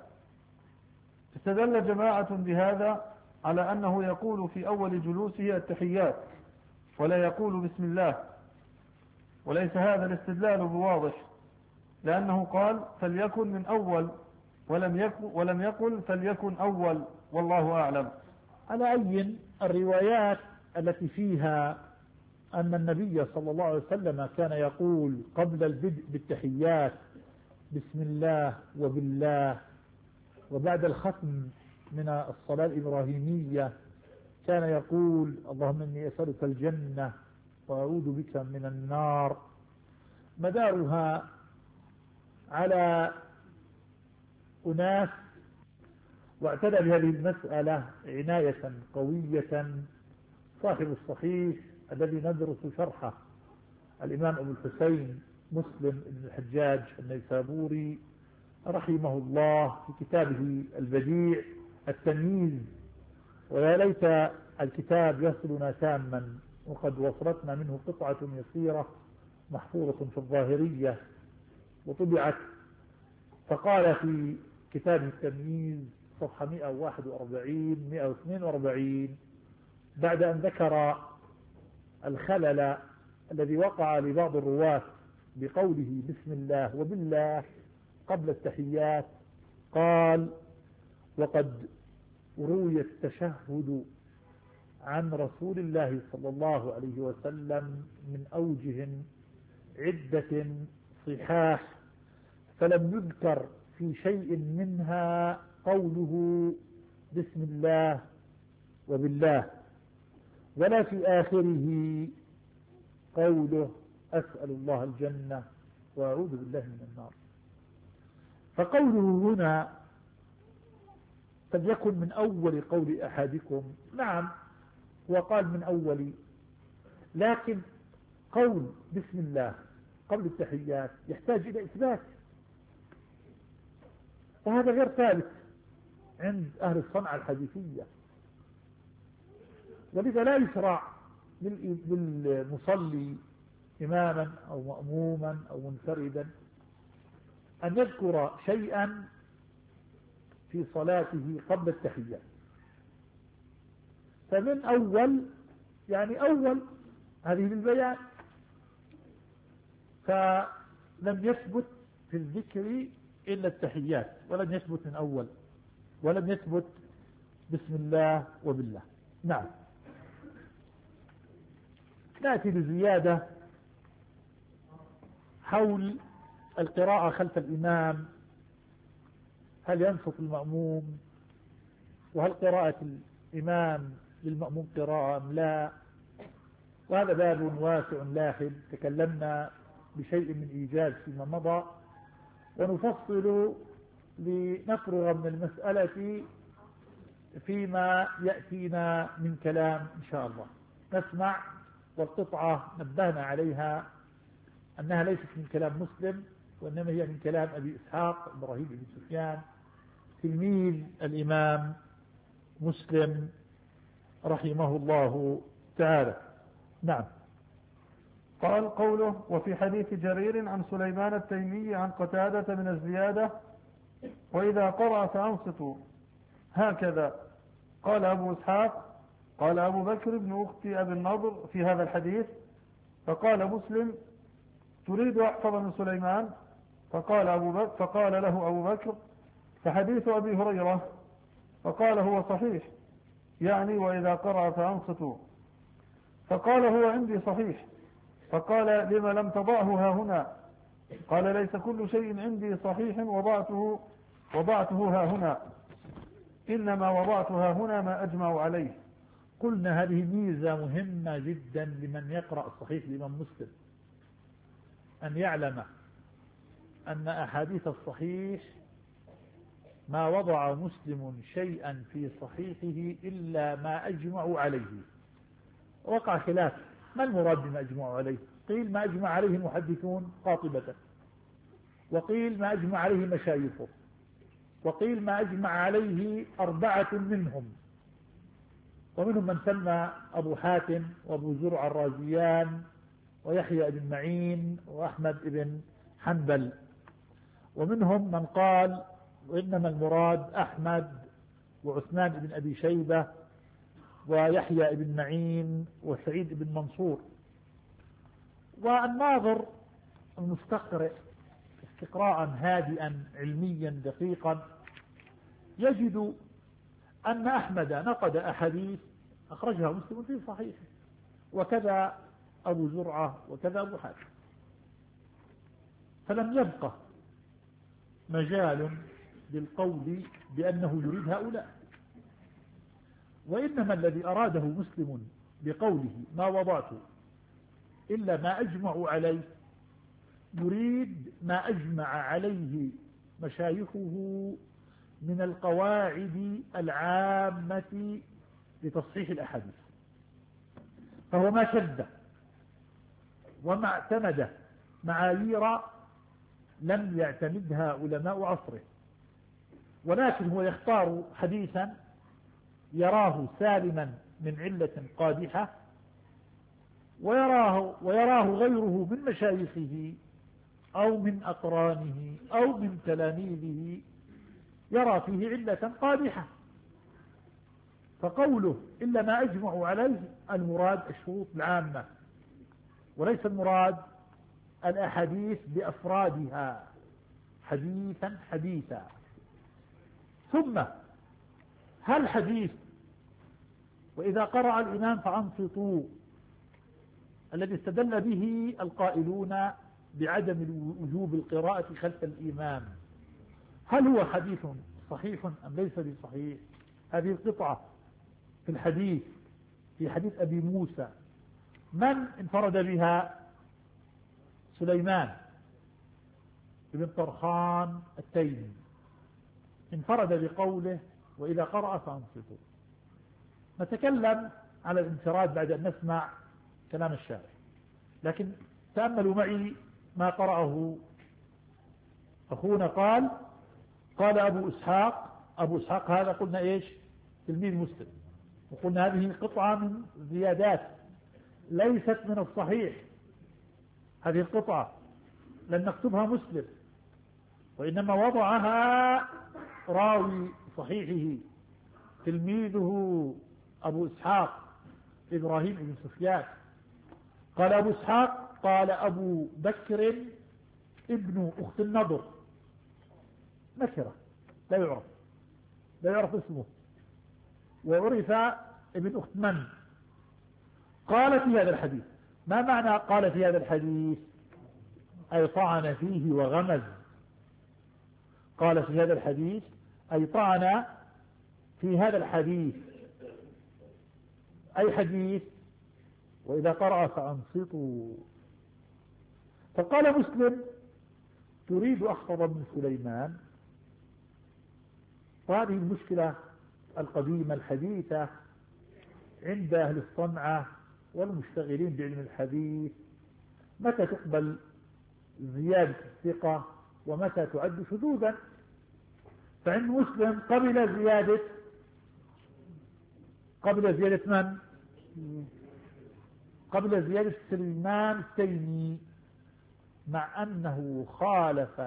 استدل جماعة بهذا على أنه يقول في أول جلوسه التحيات ولا يقول بسم الله، وليس هذا الاستدلال بواضح، لأنه قال فليكن من أول ولم يكن ولم يقل فليكن أول، والله أعلم. على أي الروايات التي فيها أن النبي صلى الله عليه وسلم كان يقول قبل البدء بالتحيات بسم الله وبالله، وبعد الختم من الصلاة الإبراهيمية كان يقول اللهم إني أسألك الجنة وأعوذ بك من النار، مدارها على أناس واعتنى بهذه المسألة عناية قوية صاحب الصحيح الذي ندرس شرحه الإمام أبو الحسين مسلم بن الحجاج النيسابوري رحمه الله في كتابه البديع التمييز، ويا ليت الكتاب يصلنا تاما وقد وصلتنا منه قطعة يسيرة محفوظة في الظاهرية وطبعت. فقال في كتاب التمييز صفحة مئة وواحد وأربعين مئة واثنين وأربعين بعد أن ذكر الخلل الذي وقع لبعض الرواة بقوله بسم الله وبالله قبل التحيات، قال وقد روي التشهد عن رسول الله صلى الله عليه وسلم من أوجه عدة صحاح، فلم يذكر في شيء منها قوله بسم الله وبالله، ولا في آخره قوله أسأل الله الجنة وأعوذ بالله من النار. فقوله هنا فليكن من أول قول أحدكم، نعم هو قال من أول، لكن قول بسم الله قبل التحيات يحتاج إلى إثبات، وهذا غير ثابت عند أهل الصنعة الحديثية، ولذا لا يشرع للمصلي إماما أو مأموما أو منفردا أن يذكر شيئا في صلاته قبل التحيات. فمن أول يعني أول هذه للبيان، فلم يثبت في الذكر إلا التحيات، ولم يثبت من أول، ولم يثبت بسم الله وبالله. نعم. نأتي بزيادة حول القراءة خلف الإمام، هل ينصت المأموم، وهل قراءة الإمام للمأموم قراءة أم لا، وهذا باب واسع لاحب تكلمنا بشيء من إيجاز فيما مضى، ونفصل لنفرغ من المسألة فيما يأتينا من كلام إن شاء الله. نسمع، والقطعة نبهنا عليها أنها ليست من كلام مسلم، وإنما هي من كلام أبي إسحاق إبراهيم بن سفيان تلميذ الإمام مسلم رحمه الله تعالى. نعم. قال قوله: وفي حديث جرير عن سليمان التيمي عن قتادة من الزيادة: وإذا قرأ فأنصتوا هكذا. قال أبو إسحاق: قال أبو بكر بن أخت أبي النضر في هذا الحديث. فقال مسلم: تريد أحفظ من سليمان؟ فقال, أبو بكر فقال له أبو بكر: فحديث أبي هريرة. فقال: هو صحيح، يعني وإذا قرأ فأنصتوا. فقال: هو عندي صحيح. فقال: لما لم تضعه ها هنا؟ قال: ليس كل شيء عندي صحيح وضعته وضعته ها هنا، إنما وضعتها هنا ما أجمع عليه. قلنا هذه ميزة مهمة جدا لمن يقرأ صحيح الإمام مسلم، أن يعلم أن أحاديث الصحيح ما وضع مسلم شيئا في صحيحه إلا ما أجمع عليه. وقع خلاف، ما المراد بما أجمع عليه؟ قيل ما أجمع عليه المحدثون قاطبة، وقيل ما أجمع عليه مشايخه، وقيل ما أجمع عليه أربعة منهم، ومنهم من سمى أبو حاتم وأبو زرع الرازيان ويحيى بن معين وأحمد بن حنبل، ومنهم من قال وإنما المراد أحمد وعثمان بن أبي شيبة ويحيى بن معين وسعيد بن منصور. والناظر المستقرئ استقراء هادئا علميا دقيقا يجد أن أحمد نقد أحاديث أخرجها مسلم في صحيحه، وكذا أبو زرعة وكذا أبو حاتم، فلم يبقى مجال للقول بأنه يريد هؤلاء، وإنما الذي أراده مسلم بقوله ما وضعت إلا ما أجمع عليه يريد ما أجمع عليه مشايخه من القواعد العامة لتصحيح الأحاديث. فهو ما شد وما اعتمد معايير لم يعتمدها علماء عصره، ولكن هو يختار حديثا يراه سالما من علة قادحة، ويراه, ويراه غيره من مشايخه أو من أقرانه أو من تلاميذه يرى فيه علة قادحة، فقوله إلا ما أجمع عليه المراد الشروط العامة، وليس المراد الأحاديث بأفرادها حديثا حديثا. ثم هل حديث وإذا قرأ الإمام فأنصتوا الذي استدل به القائلون بعدم وجوب القراءة خلف الإمام، هل هو حديث صحيح أم ليس بصحيح؟ هذه القطعة في الحديث في حديث أبي موسى من انفرد بها؟ سليمان بن طرخان التيمي انفرد بقوله وإذا قرأ فأنصتوا. نتكلم على الانفراد بعد أن نسمع كلام الشارع، لكن تأملوا معي ما قرأه أخونا. قال قال أبو إسحاق. أبو إسحاق هذا قلنا إيش؟ تلميذ مسلم، وقلنا هذه قطعة من زيادات ليست من الصحيح، هذه القطعة لن نكتبها مسلم، وإنما وضعها راوي صحيحه تلميذه أبو إسحاق إبراهيم بن سفيان. قال أبو إسحاق قال أبو بكر ابن أخت النضر، نكرة لا يعرف لا يعرف اسمه، وعرف ابن أخت من. قال في هذا الحديث، ما معنى قال في هذا الحديث؟ أي طعن فيه وغمز. قال في هذا الحديث أي طعن في هذا الحديث. أي حديث؟ وإذا قرأ فأنصتوا. فقال مسلم تريد أحفظ من سليمان. وهذه المشكلة القديمة الحديثة عند أهل الصنعة والمشتغلين بعلم الحديث، متى تقبل زيادة الثقة ومتى تعد شذوذا. فعند مسلم قبل زيادة قبل زيادة من؟ قبل زيادة سليمان التيمي، مع أنه خالف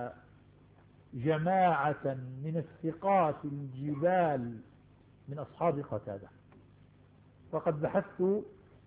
جماعة من الثقات الجبال من أصحاب قتادة. وقد بحثت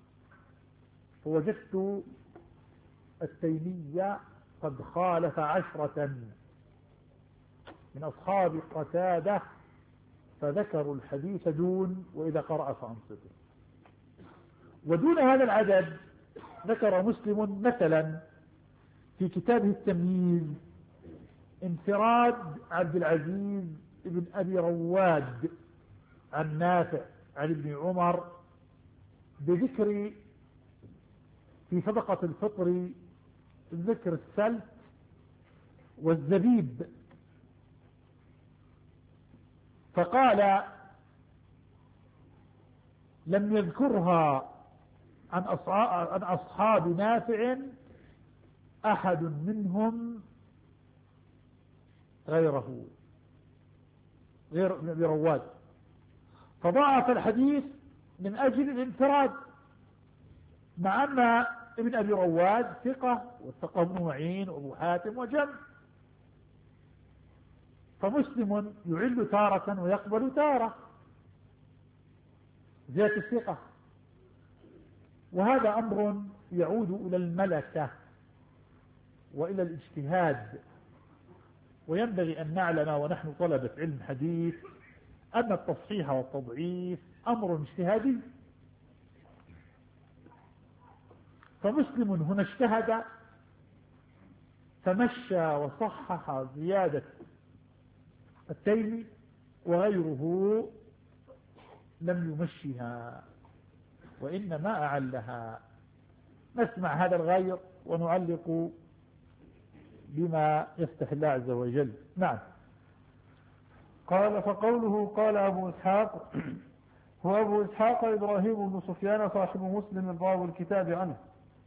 ووجدت التيمي قد خالف عشرة من أصحاب قتادة فذكروا الحديث دون وإذا قرأ فأنصته. ودون هذا العدد ذكر مسلم مثلا في كتابه التمييز انفراد عبد العزيز بن أبي رواد عن نافع عن ابن عمر بذكر في صدقة الفطر ذكر السلت والزبيب، فقال لم يذكرها عن أصحاب نافع أحد منهم غيره غير ابن أبي رواد، فضاعف الحديث من أجل الانفراد، مع أن ابن أبي رواد ثقة وثقه ابن معين وابو حاتم وجمع، فمسلم يعل تارة ويقبل تارة ذات الثقة. وهذا أمر يعود إلى الملكة وإلى الاجتهاد، وينبغي أن نعلم ونحن طلبة علم حديث أن التصحيح والتضعيف أمر اجتهادي. فمسلم هنا اجتهد فمشى وصحح زيادة التيمي، وغيره لم يمشيها وإنما أعلها. نسمع هذا الغير ونعلق بما يفتح الله عز وجل. نعم. قال فقوله قال أبو إسحاق هو أبو إسحاق إبراهيم بن سفيان صاحب مسلم راوي الكتاب عنه.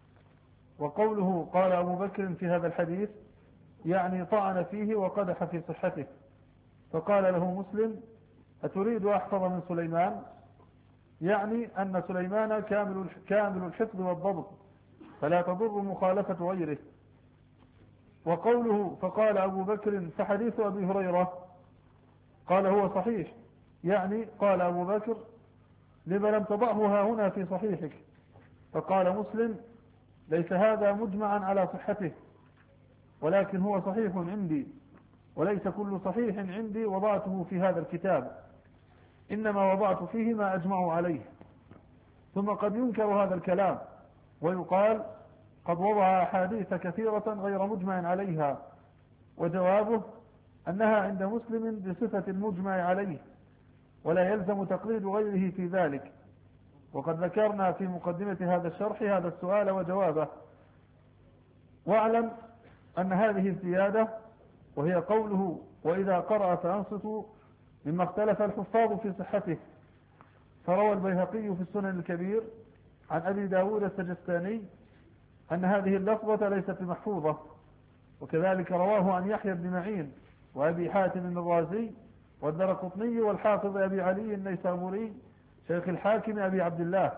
وقوله قال أبو بكر في هذا الحديث يعني طعن فيه وقدح في صحته، فقال له مسلم أتريد أحفظ من سليمان؟ يعني أن سليمان كامل كامل الحفظ والضبط فلا تضر مخالفة غيره. وقوله فقال أبو بكر فحديث أبي هريرة قال هو صحيح، يعني قال أبو بكر لما لم تضعه ها هنا في صحيحك؟ فقال مسلم ليس هذا مجمعا على صحته، ولكن هو صحيح عندي، وليس كل صحيح عندي وضعته في هذا الكتاب، إنما وضعت فيه ما أجمع عليه. ثم قد ينكر هذا الكلام ويقال قد وضع أحاديث كثيرة غير مجمع عليها، وجوابه أنها عند مسلم بصفة المجمع عليه، ولا يلزم تقليد غيره في ذلك. وقد ذكرنا في مقدمة هذا الشرح هذا السؤال وجوابه. واعلم أن هذه الزيادة وهي قوله وإذا قرأ فأنصتوا مما اختلف الحفاظ في صحته. فروى البيهقي في السنن الكبير عن أبي داود السجستاني أن هذه اللفظة ليست بمحفوظة، وكذلك رواه عن يحيى بن معين وأبي حاتم الرازي والدرقطني والحافظ أبي علي النيسابوري شيخ الحاكم أبي عبد الله.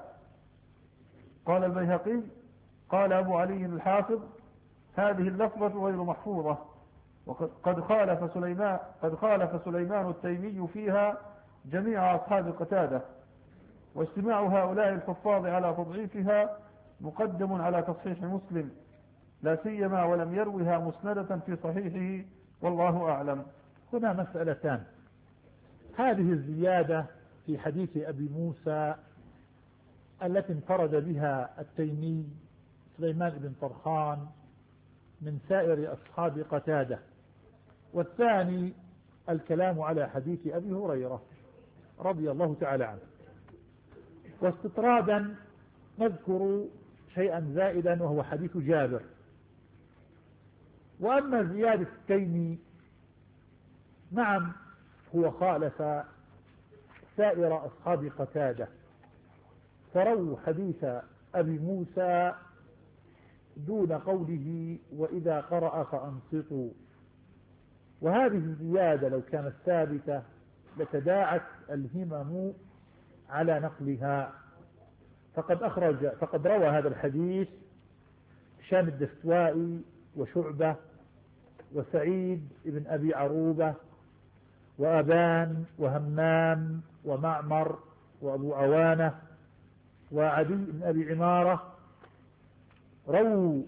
قال البيهقي قال أبو علي الحافظ هذه اللفظة غير محفوظة، وقد خالف سليمان قد خالف سليمان التيمي فيها جميع أصحاب قتادة، واجتماع هؤلاء الحفاظ على تضعيفها مقدم على تصحيح مسلم، لا سيما ولم يروها مسندة في صحيحه، والله أعلم. هنا مسألتان. هذه الزيادة في حديث أبي موسى التي انفرد بها التيمي سليمان بن طرخان من سائر أصحاب قتادة، والثاني الكلام على حديث أبي هريرة رضي الله تعالى عنه. واستطرادا نذكر شيئا زائدا وهو حديث جابر. وأما زيادة التيمي نعم هو خالف سائر أصحاب قتادة، فرووا حديث أبي موسى دون قوله وإذا قرأ فأنصتوا، وهذه الزيادة لو كانت ثابتة لتداعت الهمم على نقلها. فقد أخرج فقد روى هذا الحديث هشام الدستوائي وشعبة وسعيد بن أبي عروبة وأبان وهمام ومعمر وأبو عوانة وعدي بن أبي عمارة، رووا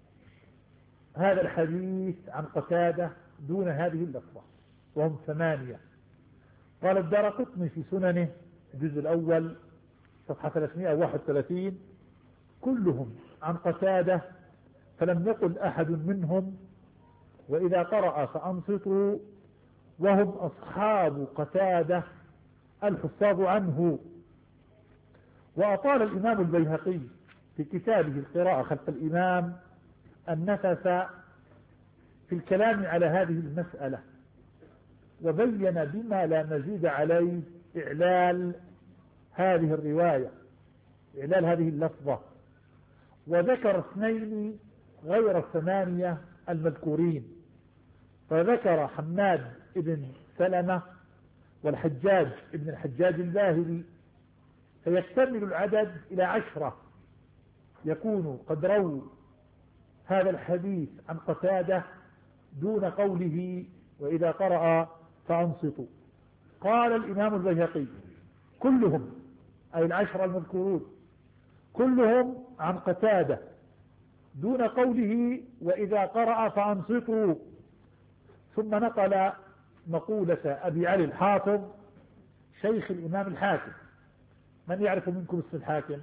هذا الحديث عن قتادة دون هذه اللفظة، وهم ثمانية. قال الدارقطني في سننه الجزء الأول صفحة ثلاثمائة وواحد وثلاثين: كلهم عن قتادة، فلم يقل أحد منهم وإذا قرأ فأنصتوا، وهم أصحاب قتادة الحفاظ عنه. وأطال الإمام البيهقي في كتابه القراءة خلف الإمام النفس في الكلام على هذه المسألة، وبين بما لا مزيد عليه إعلال هذه الرواية، إعلال هذه اللفظة، وذكر اثنين غير الثمانية المذكورين، فذكر حماد بن سلمة والحجاج ابن الحجاج الباهلي، فيكتمل العدد إلى عشرة يكون قد رووا هذا الحديث عن قتادة دون قوله وإذا قرأ فأنصتوا. قال الإمام البيهقي: كلهم أي العشرة المذكورون كلهم عن قتادة دون قوله وإذا قرأ فأنصتوا. ثم نقل مقولة أبي علي الحافظ شيخ الإمام الحاكم. من يعرف منكم اسم الحاكم؟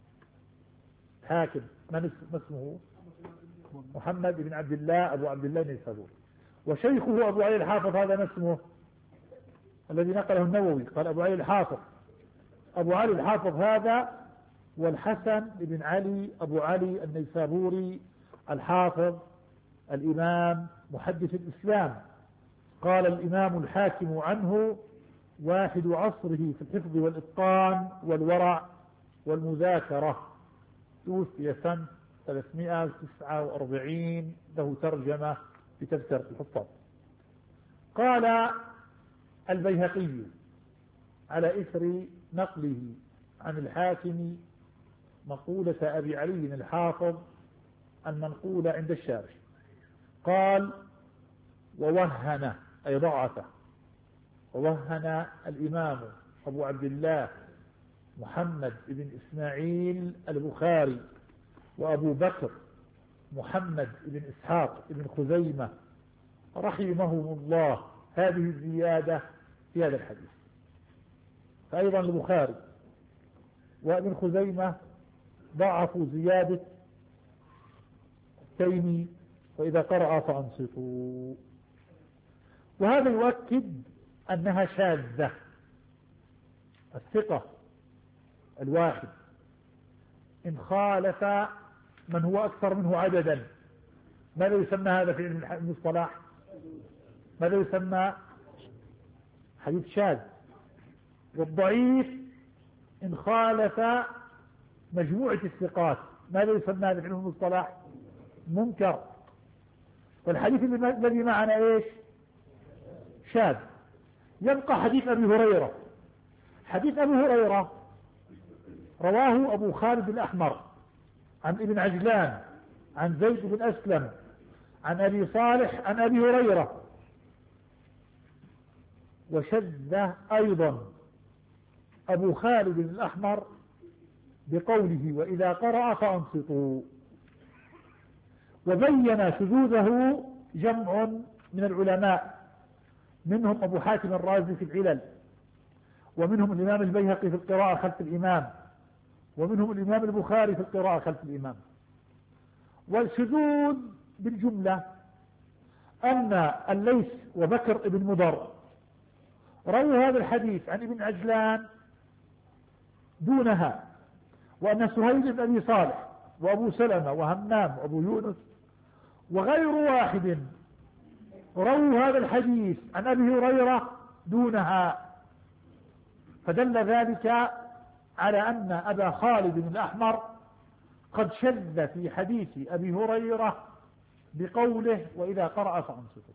حاكم من اسمه؟ محمد بن عبد الله أبو عبد الله النيسابوري. وشيخه أبو علي الحافظ هذا ما اسمه الذي نقله النووي، قال أبو علي الحافظ. أبو علي الحافظ هذا والحسن بن علي أبو علي النيسابوري الحافظ الإمام محدث الإسلام. قال الإمام الحاكم عنه: واحد عصره في الحفظ والإتقان والورع والمذاكرة، توفي سنة ثلاثمائة وتسعة وأربعين، له ترجمة في تذكرة الحفاظ. قال البيهقي على إثر نقله عن الحاكم مقولة أبي علي الحافظ المنقولة عند الشارح، قال: ووهن أي ضعفه، ووهن الإمام أبو عبد الله محمد بن إسماعيل البخاري وأبو بكر محمد بن إسحاق بن خزيمة رحمهم الله هذه الزيادة في هذا الحديث. فأيضا البخاري وابن خزيمة ضعفوا زيادة التيمي وإذا قرأ فأنصتوا، وهذا يؤكد أنها شاذة. الثقة الواحد إن خالف من هو أكثر منه عددا، ماذا يسمى هذا في علم المصطلح؟ ماذا يسمى؟ حديث شاذ. والضعيف إن خالف مجموعة الثقات، ماذا يسمى هذا في علم المصطلح؟ منكر. والحديث الذي معنا ايش؟ شاذ. يبقى حديث أبي هريرة. حديث أبي هريرة رواه أبو خالد الأحمر عن ابن عجلان عن زيد بن أسلم عن أبي صالح عن أبي هريرة، وشذ أيضا أبو خالد الأحمر بقوله وإذا قرأ فأنصتوا، وبين شذوذه جمع من العلماء، منهم أبو حاتم الرازي في العلل، ومنهم الإمام البيهقي في القراءة خلف الإمام، ومنهم الإمام البخاري في القراءة خلف الإمام. والشذوذ بالجملة أن الليث وبكر بن مضر رووا هذا الحديث عن ابن عجلان دونها، وأن سهيل بن أبي صالح وأبو سلمة وهمام وأبو يونس وغير واحد رووا هذا الحديث عن أبي هريرة دونها، فدل ذلك على أن أبا خالد الأحمر قد شذ في حديث أبي هريرة بقوله وإذا قرأ فأنصتوا،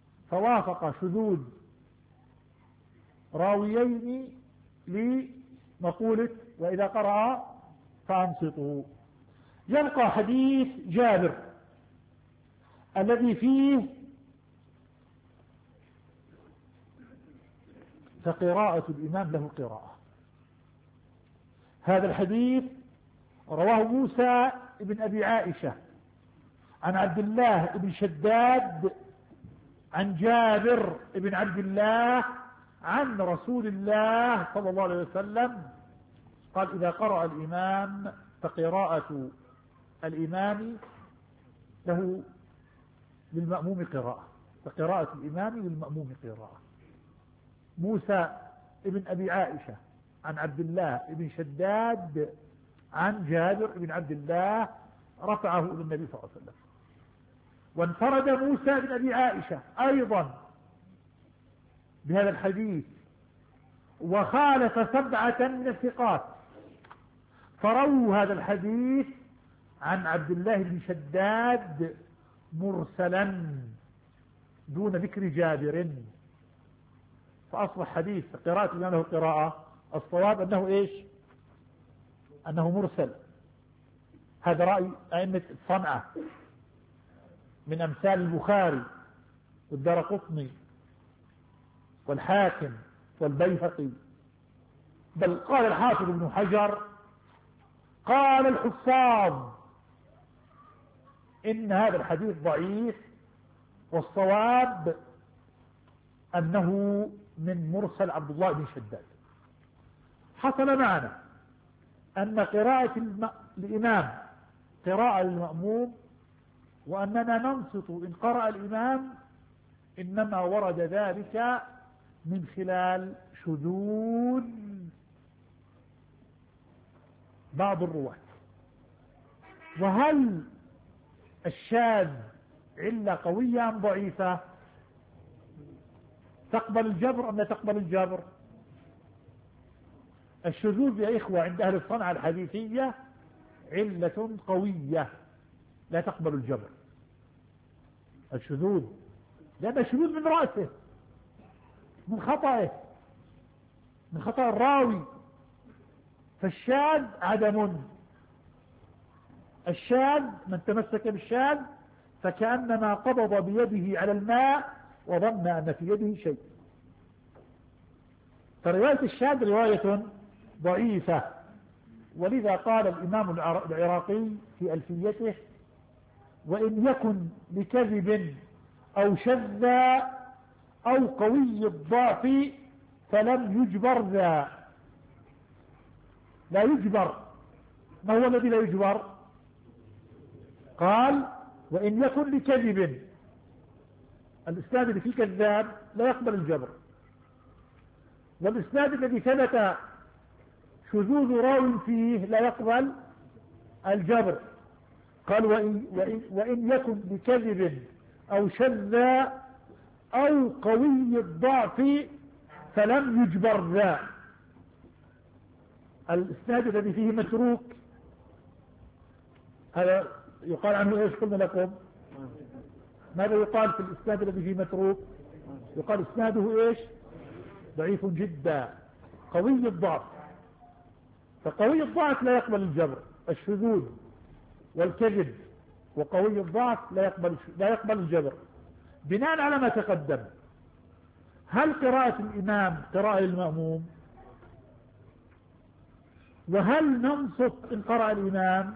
فوافق شذوذ راويين مقولة وإذا قرأ فأنصتوا. يبقى حديث جابر الذي فيه فقراءة الإمام له قراءة. هذا الحديث رواه موسى بن أبي عائشة عن عبد الله بن شداد عن جابر بن عبد الله عن رسول الله صلى الله عليه وسلم قال إذا قرأ الإمام فقراءة الإمام له للمأموم قراءة، فقراءة الإمام للمأموم قراءة. موسى بن أبي عائشة عن عبد الله بن شداد عن جابر بن عبد الله رفعه إلى النبي صلى الله عليه وسلم. وانفرد موسى بن أبي عائشة أيضا بهذا الحديث وخالف سبعة من الثقات فرووا هذا الحديث عن عبد الله بن شداد مرسلا دون ذكر جابر، فأصبح حديث قراءة الإمام له قراءة الصواب أنه إيش؟ أنه مرسل. هذا رأي أئمة الصنعة من أمثال البخاري والدارقطني والحاكم والبيهقي، بل قال الحافظ ابن حجر قال الحفاظ إن هذا الحديث ضعيف والصواب أنه من مرسل عبد الله بن شداد. حصل معنا أن قراءة الم... الإمام قراءة للمأموم وأننا ننصت إن قرأ الإمام إنما ورد ذلك من خلال شذوذ بعض الرواة. وهل الشاذ علة قوية أم ضعيفة؟ تقبل الجبر أم لا تقبل الجبر؟ الشذوذ يا إخوة عند أهل الصنعة الحديثية علة قوية لا تقبل الجبر. الشذوذ لأن الشذوذ من رأسه، من خطأه، من خطأ الراوي. فالشاذ عدم. الشاذ من تمسك بالشاذ فكأنما قبض بيده على الماء وظن أن في يده شيء. فرواية الشاذ رواية ضعيفة، ولذا قال الإمام العراقي في ألفيته وإن يكن لكذب أو شذ أو قوي الضعف فلم يجبر ذا. لا يجبر. ما هو الذي لا يجبر؟ قال وإن يكن لكذب، الإسناد اللي فيه كذاب لا يقبل الجبر، والإسناد الذي ثبت شذوذ راو فيه لا يقبل الجبر. قال وإن, وإن, وإن يكن لكذب أو شذ أو قوي الضعف فلم يجبر ذا. الإسناد الذي فيه متروك هذا يقال عنه إيش؟ قلنا لكم ماذا يقال في الإسناد الذي فيه متروك؟ يقال إسناده إيش؟ ضعيف جدا قوي الضعف. فقوي الضعف لا يقبل الجبر. الشذوذ والكذب وقوي الضعف لا يقبل لا يقبل الجبر. بناء على ما تقدم، هل قراءة الإمام قراءة للمأموم؟ وهل ننصت إن قرأ الإمام؟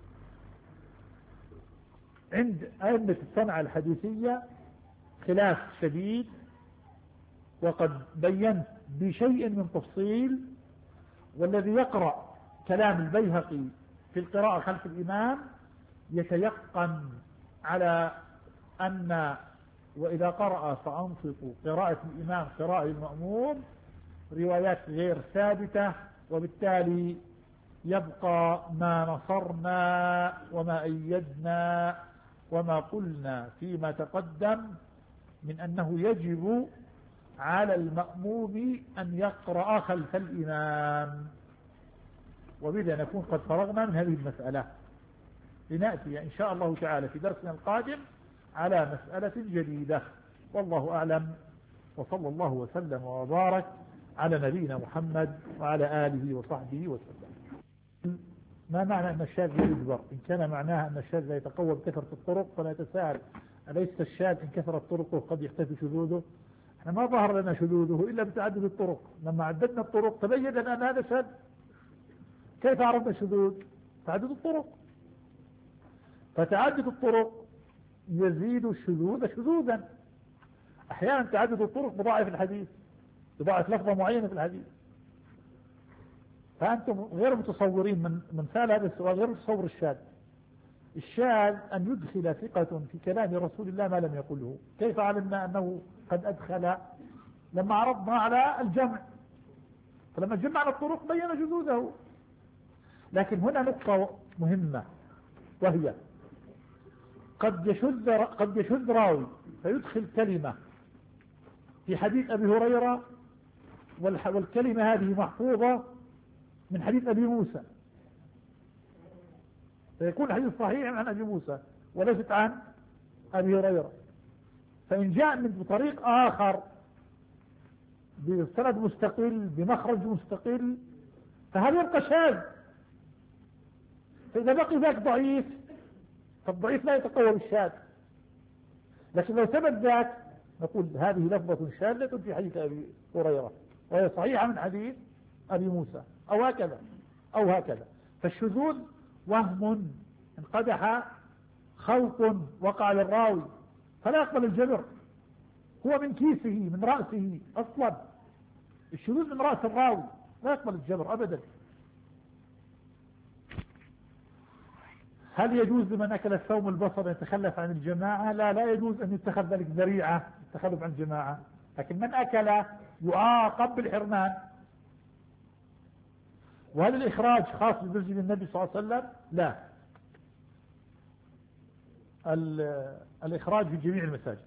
عند أئمة الصنعة الحديثية خلاف شديد، وقد بينت بشيء من تفصيل. والذي يقرأ كلام البيهقي في القراءة خلف الإمام يتيقن على أن وإذا قرأ فأنصتوا قراءة الإمام قراءة المأموم روايات غير ثابتة، وبالتالي يبقى ما نصرنا وما أيدنا وما قلنا فيما تقدم من أنه يجب على المأموم أن يقرأ خلف الإمام. وبذا نكون قد فرغنا من هذه المسألة، لنأتي إن شاء الله تعالى في درسنا القادم على مسألة جديدة. والله أعلم، وصلى الله وسلم وبارك على نبينا محمد وعلى آله وصحبه وسلم. ما معنى أن الشاذ يجبر؟ إن كان معناها أن الشاذ لا يتقوى بكثرة الطرق فلا يتساهل، أليس الشاذ إن كثرت طرقه قد يختفي شذوذه؟ احنا ما ظهر لنا شذوذه إلا بتعدد الطرق، لما عددنا الطرق تبين لنا أن هذا شاذ. كيف عرفنا الشذوذ؟ تعدد الطرق. فتعدد الطرق يزيد الشذوذ شذوذا. أحيانا تعدد الطرق بضاعف الحديث، بضاعف لفظة معينة في الحديث. فأنتم غير متصورين من من سأل هذا السؤال غير متصور الشاذ. الشاذ أن يدخل ثقة في كلام رسول الله ما لم يقله. كيف علمنا أنه قد أدخل؟ لما عرضنا على الجمع، فلما جمعنا الطرق بين شذوذه. لكن هنا نقطة مهمة، وهي قد يشذ قد يشذ راوي فيدخل كلمة في حديث أبي هريرة، والكلمة هذه محفوظة من حديث أبي موسى، فيكون الحديث صحيح عن أبي موسى وليست عن أبي هريرة. فإن جاء من طريق آخر بسند مستقل بمخرج مستقل فهذا يبقى شاذ. فإذا بقي ذاك ضعيف فالضعيف لا يتقوى بالشاذ. لكن لو ثبت ذاك نقول هذه لفظة شاذة في حديث أبي هريرة وهي صحيحة من حديث أبي موسى، أو هكذا أو هكذا. فالشذوذ وهم انقدح خلط وقع للراوي فلا يقبل الجبر، هو من كيسه من رأسه أصلا. الشذوذ من رأس الراوي لا يقبل الجبر أبدا. هل يجوز لمن أكل الثوم البصر يتخلف عن الجماعة؟ لا، لا يجوز أن يتخذ ذلك ذريعة التخلف عن الجماعة. لكن من أكل يعاقب بالحرمان. وهل الإخراج خاص بمسجد النبي صلى الله عليه وسلم؟ لا، الإخراج في جميع المساجد.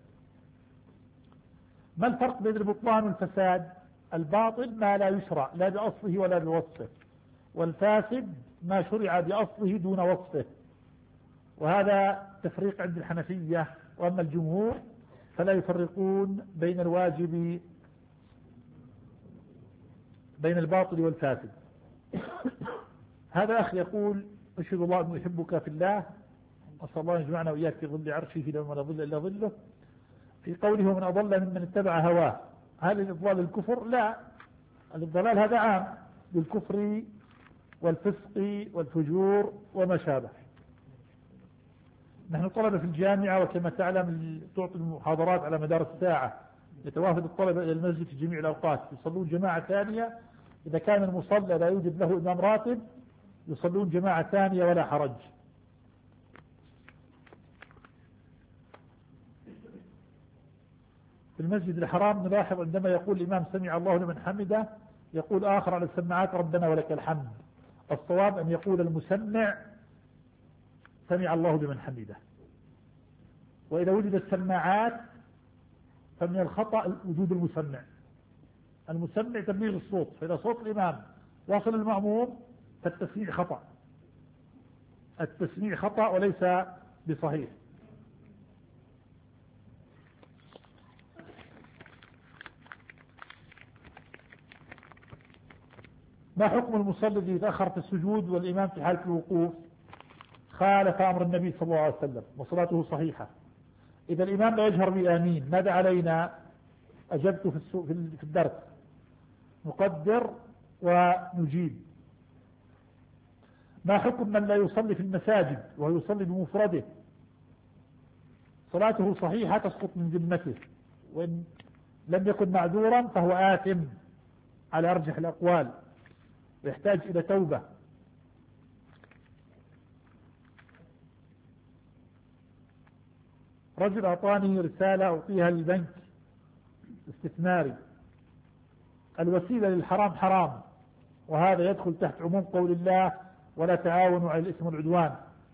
ما الفرق بين البطلان والفساد؟ الباطل ما لا يشرع لا بأصله ولا بوصفه، والفاسد ما شرع بأصله دون وصفه. وهذا تفريق عند الحنفية، وأما الجمهور فلا يفرقون بين الواجب بين الباطل والفاسد. هذا أخ يقول: أشهد الله أنه يحبك في الله، وصلى الله يجمعنا وإياك في ظل عرشه في يوم لا ظل إلا ظله. في قوله: ومن أضل ممن اتبع هواه، هل الإضلال الكفر؟ لا، الضلال هذا عام بالكفر والفسق والفجور وما شابه. نحن طلبة في الجامعة، وكما تعلم تعطي المحاضرات على مدار الساعة، يتوافد الطلبة إلى المسجد في جميع الأوقات، يصلون جماعة ثانية. إذا كان المصلى لا يوجد له إمام راتب يصلون جماعة ثانية ولا حرج. في المسجد الحرام نلاحظ عندما يقول الإمام سمع الله لمن حمده يقول آخر على السماعات ربنا ولك الحمد. الصواب أن يقول المسمع سمع الله لمن حمده. وإذا وجدت السماعات فمن الخطأ وجود المسمع. المسمع تبليغ الصوت، فإذا صوت الإمام واصل المأموم فالتسميع خطأ. التسميع خطأ وليس بصحيح. ما حكم المصلي الذي يتأخر في السجود والإمام في حالة الوقوف؟ خالف أمر النبي صلى الله عليه وسلم وصلاته صحيحة. إذا الإمام لا يجهر بآمين ماذا علينا؟ أجبت في الدرس، نقدر ونجيب. ما حكم من لا يصلي في المساجد ويصلي بمفرده؟ صلاته صحيحة تسقط من ذمته، وإن لم يكن معذورا فهو آثم على أرجح الأقوال ويحتاج إلى توبة. رجل أعطاني رسالة أعطيها للبنك استثماري، الوسيلة للحرام حرام، وهذا يدخل تحت عموم قول الله: ولا تعاونوا على الإثم والعدوان.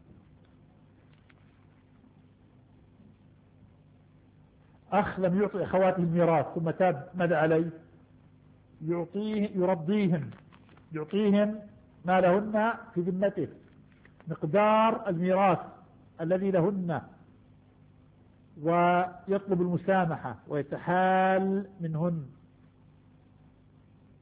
أخ لم يعطي أخواته الميراث ثم تاب، ماذا عليه؟ يعطيه يرضيهم يعطيهم ما لهن في ذمته مقدار الميراث الذي لهن، ويطلب المسامحة ويتحال منهن.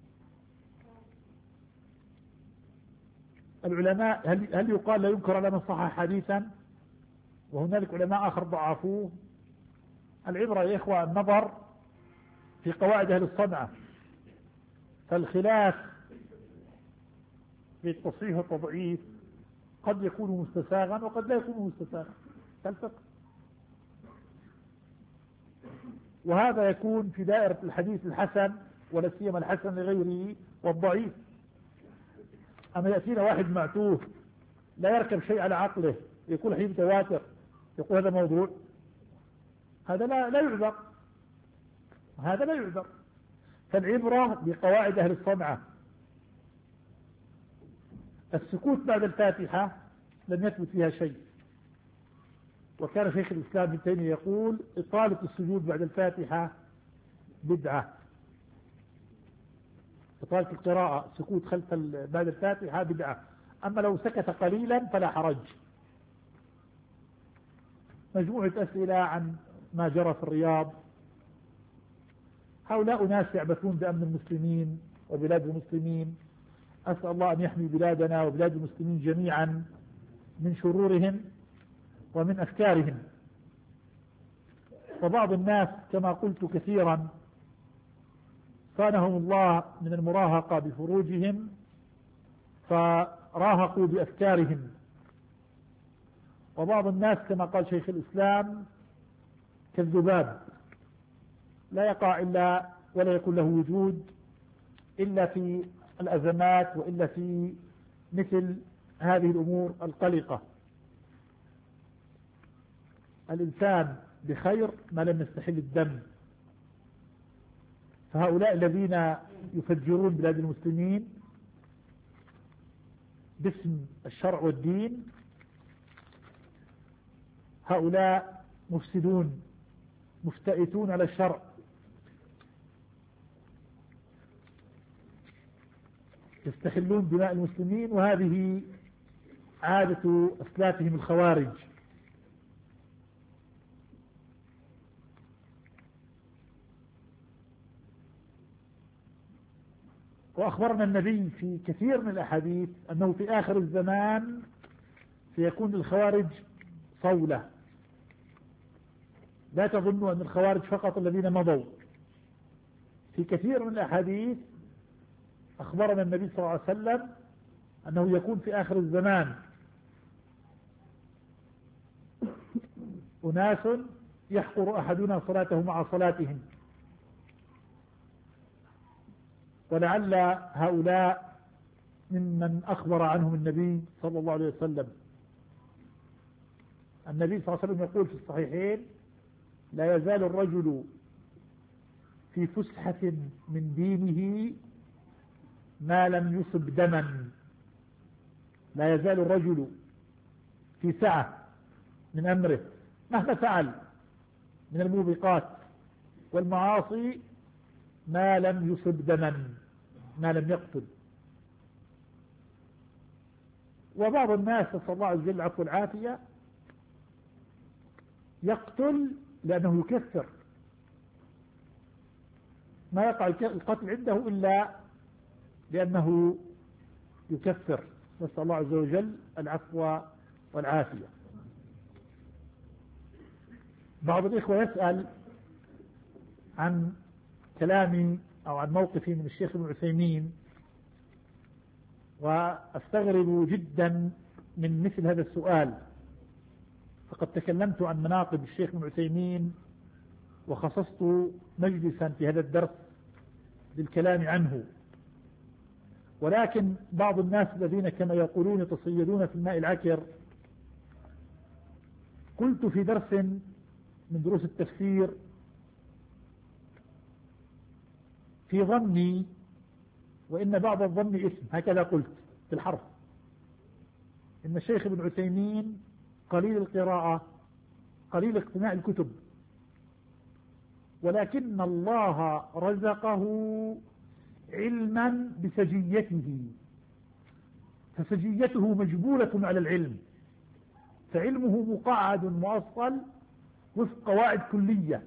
العلماء هل, هل يقال لا ينكر على من صح حديثا وهنالك علماء آخر ضعفوه؟ العبرة يا إخوة النظر في قواعد أهل الصنعة، فالخلاف في التصحيح والتضعيف قد يكون مستساغا وقد لا يكون مستساغا كالفقه، وهذا يكون في دائرة الحديث الحسن ولا سيما الحسن لغيره والضعيف. أما يأتينا واحد معتوه لا يركب شيء على عقله يقول حديث متواتر يقول هذا موضوع، هذا لا لا يعذر، هذا لا يعذر. فالعبرة بقواعد أهل الصنعة. السكوت بعد الفاتحة لم يثبت فيها شيء، وكان شيخ الإسلام ابن تيمية يقول إطالة السجود بعد الفاتحة بدعة، إطالة القراءة سكوت خلف بعد الفاتحة بدعة، أما لو سكت قليلا فلا حرج. مجموعة أسئلة عن ما جرى في الرياض. هؤلاء ناس يعبثون بأمن المسلمين وبلاد المسلمين، أسأل الله أن يحمي بلادنا وبلاد المسلمين جميعا من شرورهم ومن أفكارهم. وبعض الناس كما قلت كثيرا صانهم الله من المراهقة بفروجهم فراهقوا بأفكارهم، وبعض الناس كما قال شيخ الإسلام كالذباب لا يقع إلا ولا يكون له وجود إلا في الأزمات وإلا في مثل هذه الأمور القلقة. الإنسان بخير ما لم يستحل الدم، فهؤلاء الذين يفجرون بلاد المسلمين باسم الشرع والدين هؤلاء مفسدون مفتئتون على الشرع، يستحلون دماء المسلمين، وهذه عادة أسلافهم الخوارج. وأخبرنا النبي في كثير من الأحاديث أنه في آخر الزمان سيكون للخوارج صولة. لا تظنوا أن الخوارج فقط الذين مضوا، في كثير من الأحاديث أخبرنا النبي صلى الله عليه وسلم أنه يكون في آخر الزمان أناس يحقر أحدنا صلاته مع صلاتهم، ولعل هؤلاء ممن أخبر عنهم النبي صلى الله عليه وسلم. النبي صلى الله عليه وسلم يقول في الصحيحين: لا يزال الرجل في فسحة من دينه ما لم يصب دما. لا يزال الرجل في سعة من أمره مهما فعل من الموبقات والمعاصي ما لم يصب دما، ما لم يقتل. وبعض الناس نسأل الله عز وجل العفو والعافية يقتل لأنه يكفر، ما يقع القتل عنده إلا لأنه يكفر، نسأل الله عز وجل العفو والعافية. بعض الإخوة يسأل عن كلامي أو عن موقفي من الشيخ ابن عثيمين، وأستغرب جدا من مثل هذا السؤال، فقد تكلمت عن مناقب الشيخ ابن عثيمين وخصصت مجلسا في هذا الدرس للكلام عنه، ولكن بعض الناس الذين كما يقولون يتصيدون في الماء العكر، قلت في درس من دروس التفسير في ظني، وإن بعض الظن اسم، هكذا قلت في الحرف، إن الشيخ ابن عثيمين قليل القراءة قليل اقتناء الكتب، ولكن الله رزقه علما بسجيته، فسجيته مجبولة على العلم، فعلمه مقعد مؤصل وفق قواعد كلية.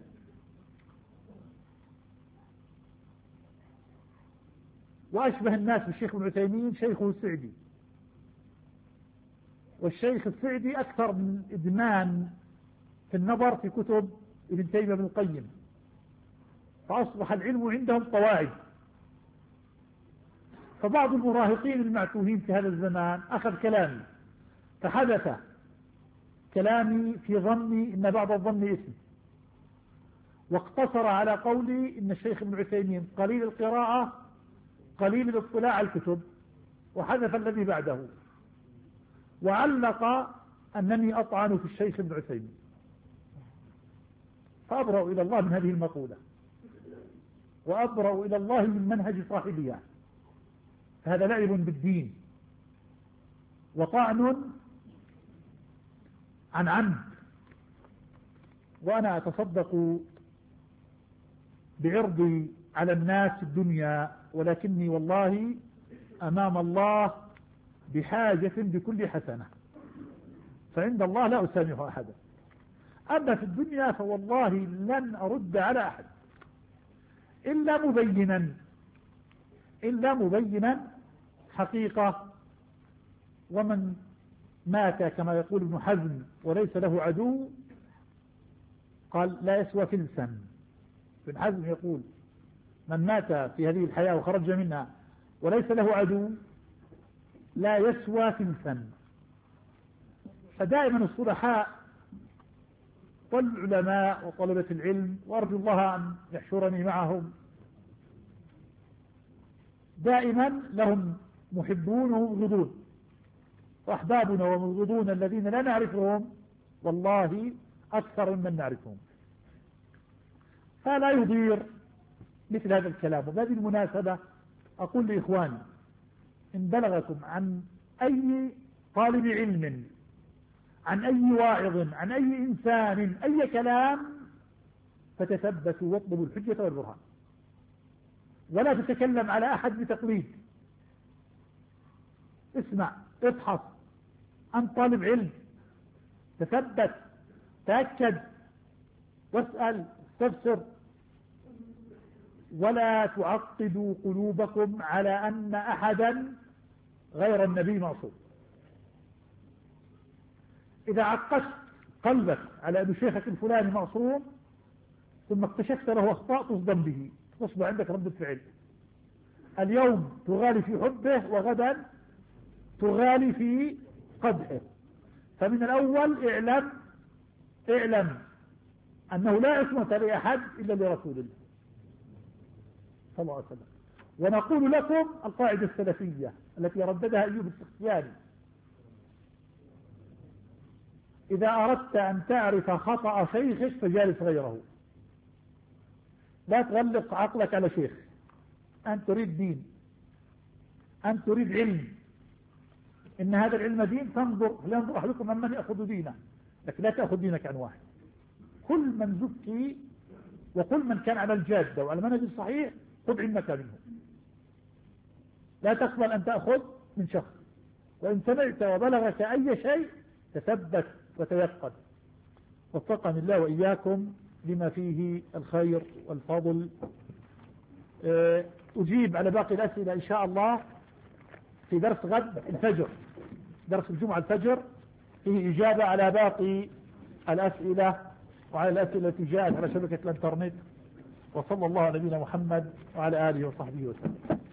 وأشبه الناس بالشيخ ابن عثيمين شيخه السعدي، والشيخ السعدي أكثر من إدمان في النظر في كتب ابن تيمية بن القيم، فأصبح العلم عندهم قواعد. فبعض المراهقين المعتوهين في هذا الزمان أخذ كلامي فحدث كلامي في ظني إن بعض الظن اسم، واقتصر على قولي إن الشيخ ابن عثيمين قليل القراءة قليل الاطلاع على الكتب، وحذف الذي بعده، وعلق أنني أطعن في الشيخ ابن عثيمين. فأبرأ إلى الله من هذه المقولة، وأبرأ إلى الله من منهج صاحبها، فهذا لعب بالدين وطعن عن عمد. وأنا أتصدق بعرضي على الناس في الدنيا، ولكني والله أمام الله بحاجة بكل حسنة، فعند الله لا أسامح أحدا. أما في الدنيا فوالله لن أرد على أحد إلا مبينا إلا مبينا حقيقة. ومن مات كما يقول ابن حزم وليس له عدو قال لا يسوى فلسا. ابن حزم يقول من مات في هذه الحياة وخرج منها وليس له عدو لا يسوى فلسا. فدائما الصلحاء والعلماء وطلبة العلم، وأرجو الله أن يحشرني معهم، دائما لهم محبون ومبغضون، وأحبابنا ومبغضون الذين لا نعرفهم والله أكثر من نعرفهم. فلا يضير مثل هذا الكلام. وبهذه المناسبة أقول لإخواني إن بلغكم عن أي طالب علم، عن أي واعظ، عن أي إنسان أي كلام، فتثبتوا واطلبوا الحجة والبرهان، ولا تتكلم على أحد بتقليد. اسمع، ابحث عن طالب علم، تثبت، تأكد، واسأل، استفسر، ولا تعقدوا قلوبكم على أن أحدا غير النبي معصوم. إذا عقدت قلبك على أن شيخك الفلاني معصوم ثم اكتشفت له أخطاء تصدم به، تصبح عندك ردة فعل. اليوم تغالي في حبه وغدا تغالي في قدحه. فمن الأول اعلم اعلم أنه لا عصمة لأحد إلا لرسول الله صلى الله عليه وسلم. ونقول لكم القاعدة السلفية التي رددها أيوب السختياني: إذا أردت أن تعرف خطأ شيخك فجالس غيره. لا تغلق عقلك على شيخ. أنت تريد دين، أنت تريد علم، إن هذا العلم دين، تنظر لينظر أحدكم من يأخذ دينه، لكن لا تأخذ دينك عن واحد. كل من زكي وكل من كان على الجادة وعلى المنهج الصحيح خذ علمك منه. لا تقبل أن تأخذ من شخص، وإن سمعت وبلغك أي شيء تثبت وتيقظ. وفقني الله وإياكم لما فيه الخير والفضل. أجيب على باقي الأسئلة إن شاء الله في درس غد الفجر، درس الجمعة الفجر فيه إجابة على باقي الأسئلة وعلى الأسئلة التي جاءت على شبكة الإنترنت. وصلى الله على نبينا محمد وعلى آله وصحبه وسلم.